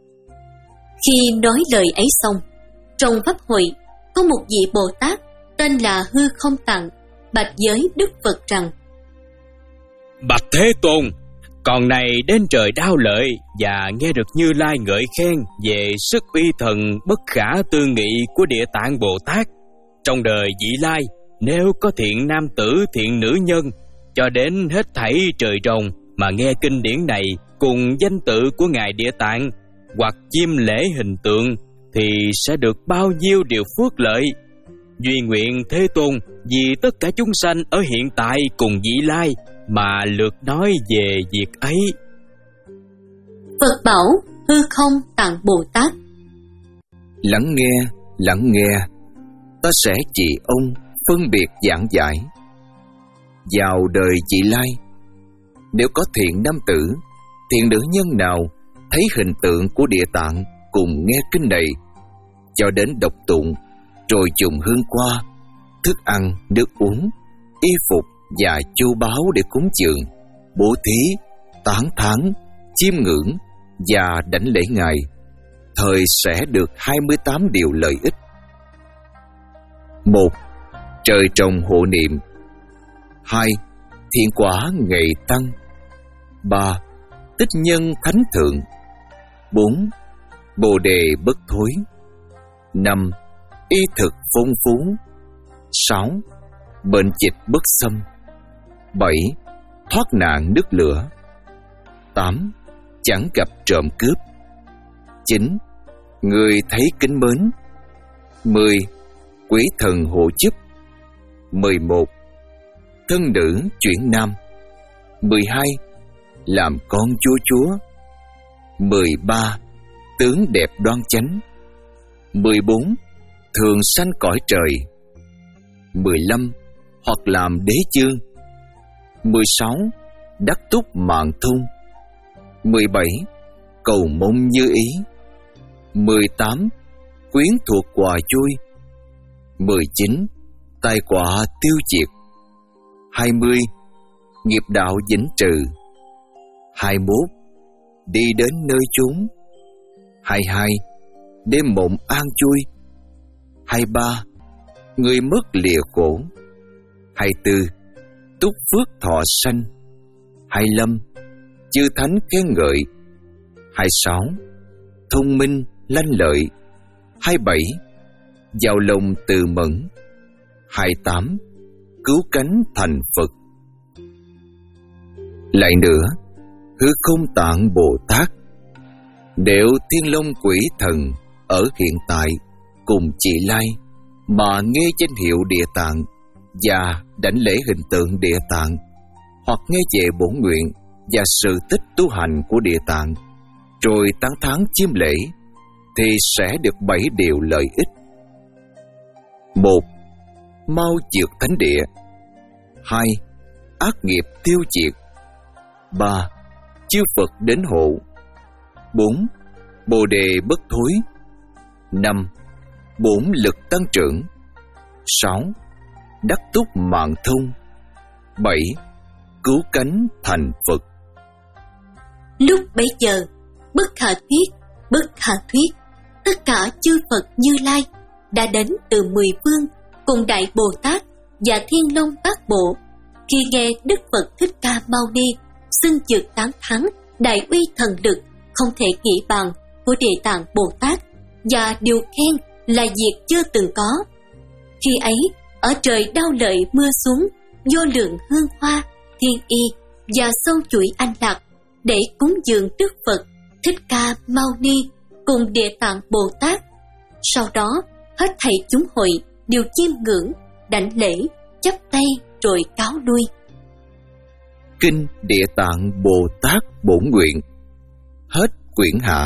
Khi nói lời ấy xong, trong pháp hội có một vị Bồ Tát tên là Hư Không Tạng bạch với Đức Phật rằng: Bạch Thế Tôn, con này đến trời Đao Lợi và nghe được Như Lai ngợi khen về sức uy thần bất khả tư nghị của Địa Tạng Bồ Tát. Trong đời vị lai, nếu có thiện nam tử, thiện nữ nhân, cho đến hết thảy trời rồng mà nghe kinh điển này cùng danh tự của Ngài Địa Tạng, hoặc chiêm lễ hình tượng, thì sẽ được bao nhiêu điều phước lợi. Duy nguyện Thế Tôn vì tất cả chúng sanh ở hiện tại cùng vị lai mà lược nói về việc ấy. Phật bảo Hư Không Tạng Bồ Tát: Lắng nghe, lắng nghe, ta sẽ chỉ ông phân biệt giảng giải. Vào đời vị lai, nếu có thiện nam tử, thiện nữ nhân nào thấy hình tượng của Địa Tạng cùng nghe kinh này, cho đến đọc tụng, rồi dùng hương qua, thức ăn, nước uống, y phục và chu báu để cúng dường, bố thí, tán thán, chiêm ngưỡng và đảnh lễ Ngài, thời sẽ được hai mươi tám điều lợi ích. Một, trời trồng hộ niệm. Hai, thiện quả ngày tăng. Ba, tích nhân thánh thượng. Bốn, bồ đề bất thối. Năm, y thực phong phú. Sáu, bệnh dịch bất xâm. Bảy, thoát nạn nước lửa. Tám, chẳng gặp trộm cướp. Chín, người thấy kính mến. Mười, quý thần hộ giúp. Mười một, thân nữ chuyển nam. Mười hai, làm con chúa chúa. Mười ba, tướng đẹp đoan chánh. Mười bốn, thường sanh cõi trời. Mười lăm, hoặc làm đế chương. Mười sáu, đắc túc mạng thung. Mười bảy, cầu mong như ý. Mười tám, quyến thuộc quà vui. Mười chín, tai quả tiêu diệt. Hai mươi, nghiệp đạo vĩnh trừ. Hai mốt, đi đến nơi chốn. Hai hai, đêm mộng an vui. Hai ba, người mất lìa khổ. Hai tư, túc phước thọ sanh. Hai lăm, chư thánh khen ngợi. Hai sáu, thông minh lanh lợi. Hai bảy, giàu lòng từ mẫn. Hai tám, cứu cánh thành Phật. Lại nữa, Hư Không Tạng Bồ Tát, nếu Thiên Long Quỷ Thần ở hiện tại cùng chị lai mà nghe danh hiệu Địa Tạng và đảnh lễ hình tượng Địa Tạng, hoặc nghe về bổn nguyện và sự tích tu hành của Địa Tạng, rồi tán thán chiêm lễ, thì sẽ được bảy điều lợi ích. Một, mau diệt thánh địa. Hai, ác nghiệp tiêu diệt. Ba, chư Phật đến hộ. bốn. Bồ đề bất thối. Năm. Bổn lực tăng trưởng. Sáu. Đắc túc mạng thông. Bảy. Cứu cánh thành Phật. Lúc bấy giờ, bất khả thuyết, bất khả thuyết, tất cả chư Phật Như Lai đã đến từ mười phương cùng Đại Bồ Tát và Thiên Long Bát Bộ. Khi nghe Đức Phật Thích Ca Mâu Ni xưng dực tán thắng đại uy thần lực không thể nghĩ bàn của Địa Tạng Bồ Tát và điều khen là việc chưa từng có. Khi ấy, ở trời Đao Lợi mưa xuống vô lượng hương hoa, thiên y và sâu chuỗi anh lạc để cúng dường Đức Phật Thích Ca Mâu Ni cùng Địa Tạng Bồ Tát. Sau đó, hết thảy chúng hội đều chiêm ngưỡng, đảnh lễ, chắp tay rồi cáo lui. Kinh Địa Tạng Bồ Tát Bổn Nguyện. Hết quyển hạ.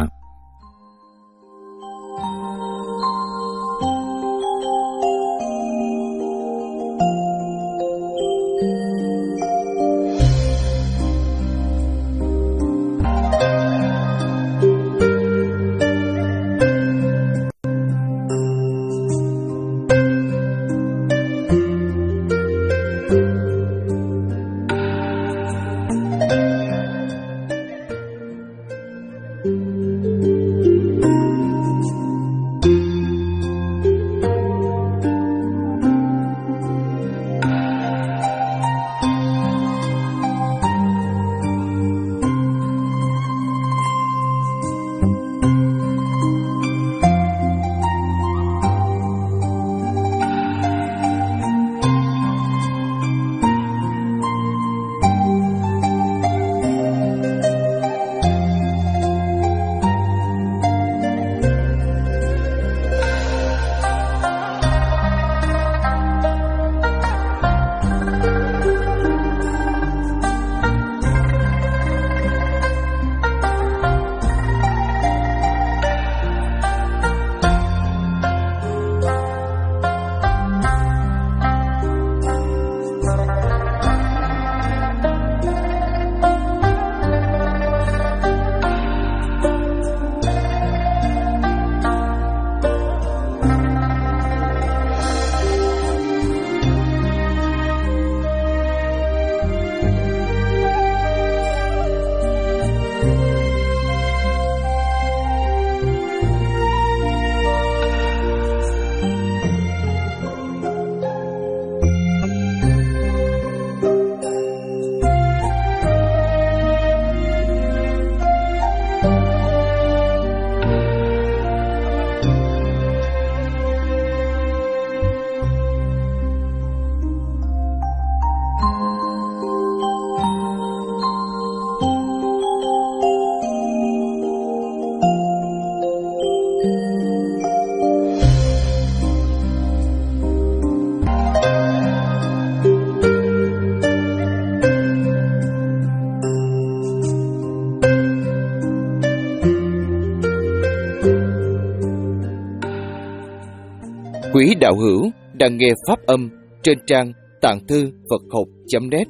Quý đạo hữu đang nghe pháp âm trên trang tạng thư Phật học chấm net.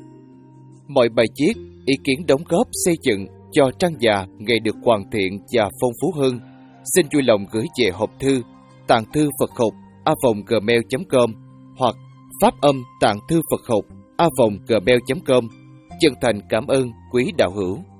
Mọi bài viết, ý kiến đóng góp xây dựng cho trang già ngày được hoàn thiện và phong phú hơn, xin vui lòng gửi về hộp thư tạng thư Phật học a vòng gmail chấm com hoặc pháp âm tạng thư Phật học a vòng gmail chấm com. Chân thành cảm ơn quý đạo hữu.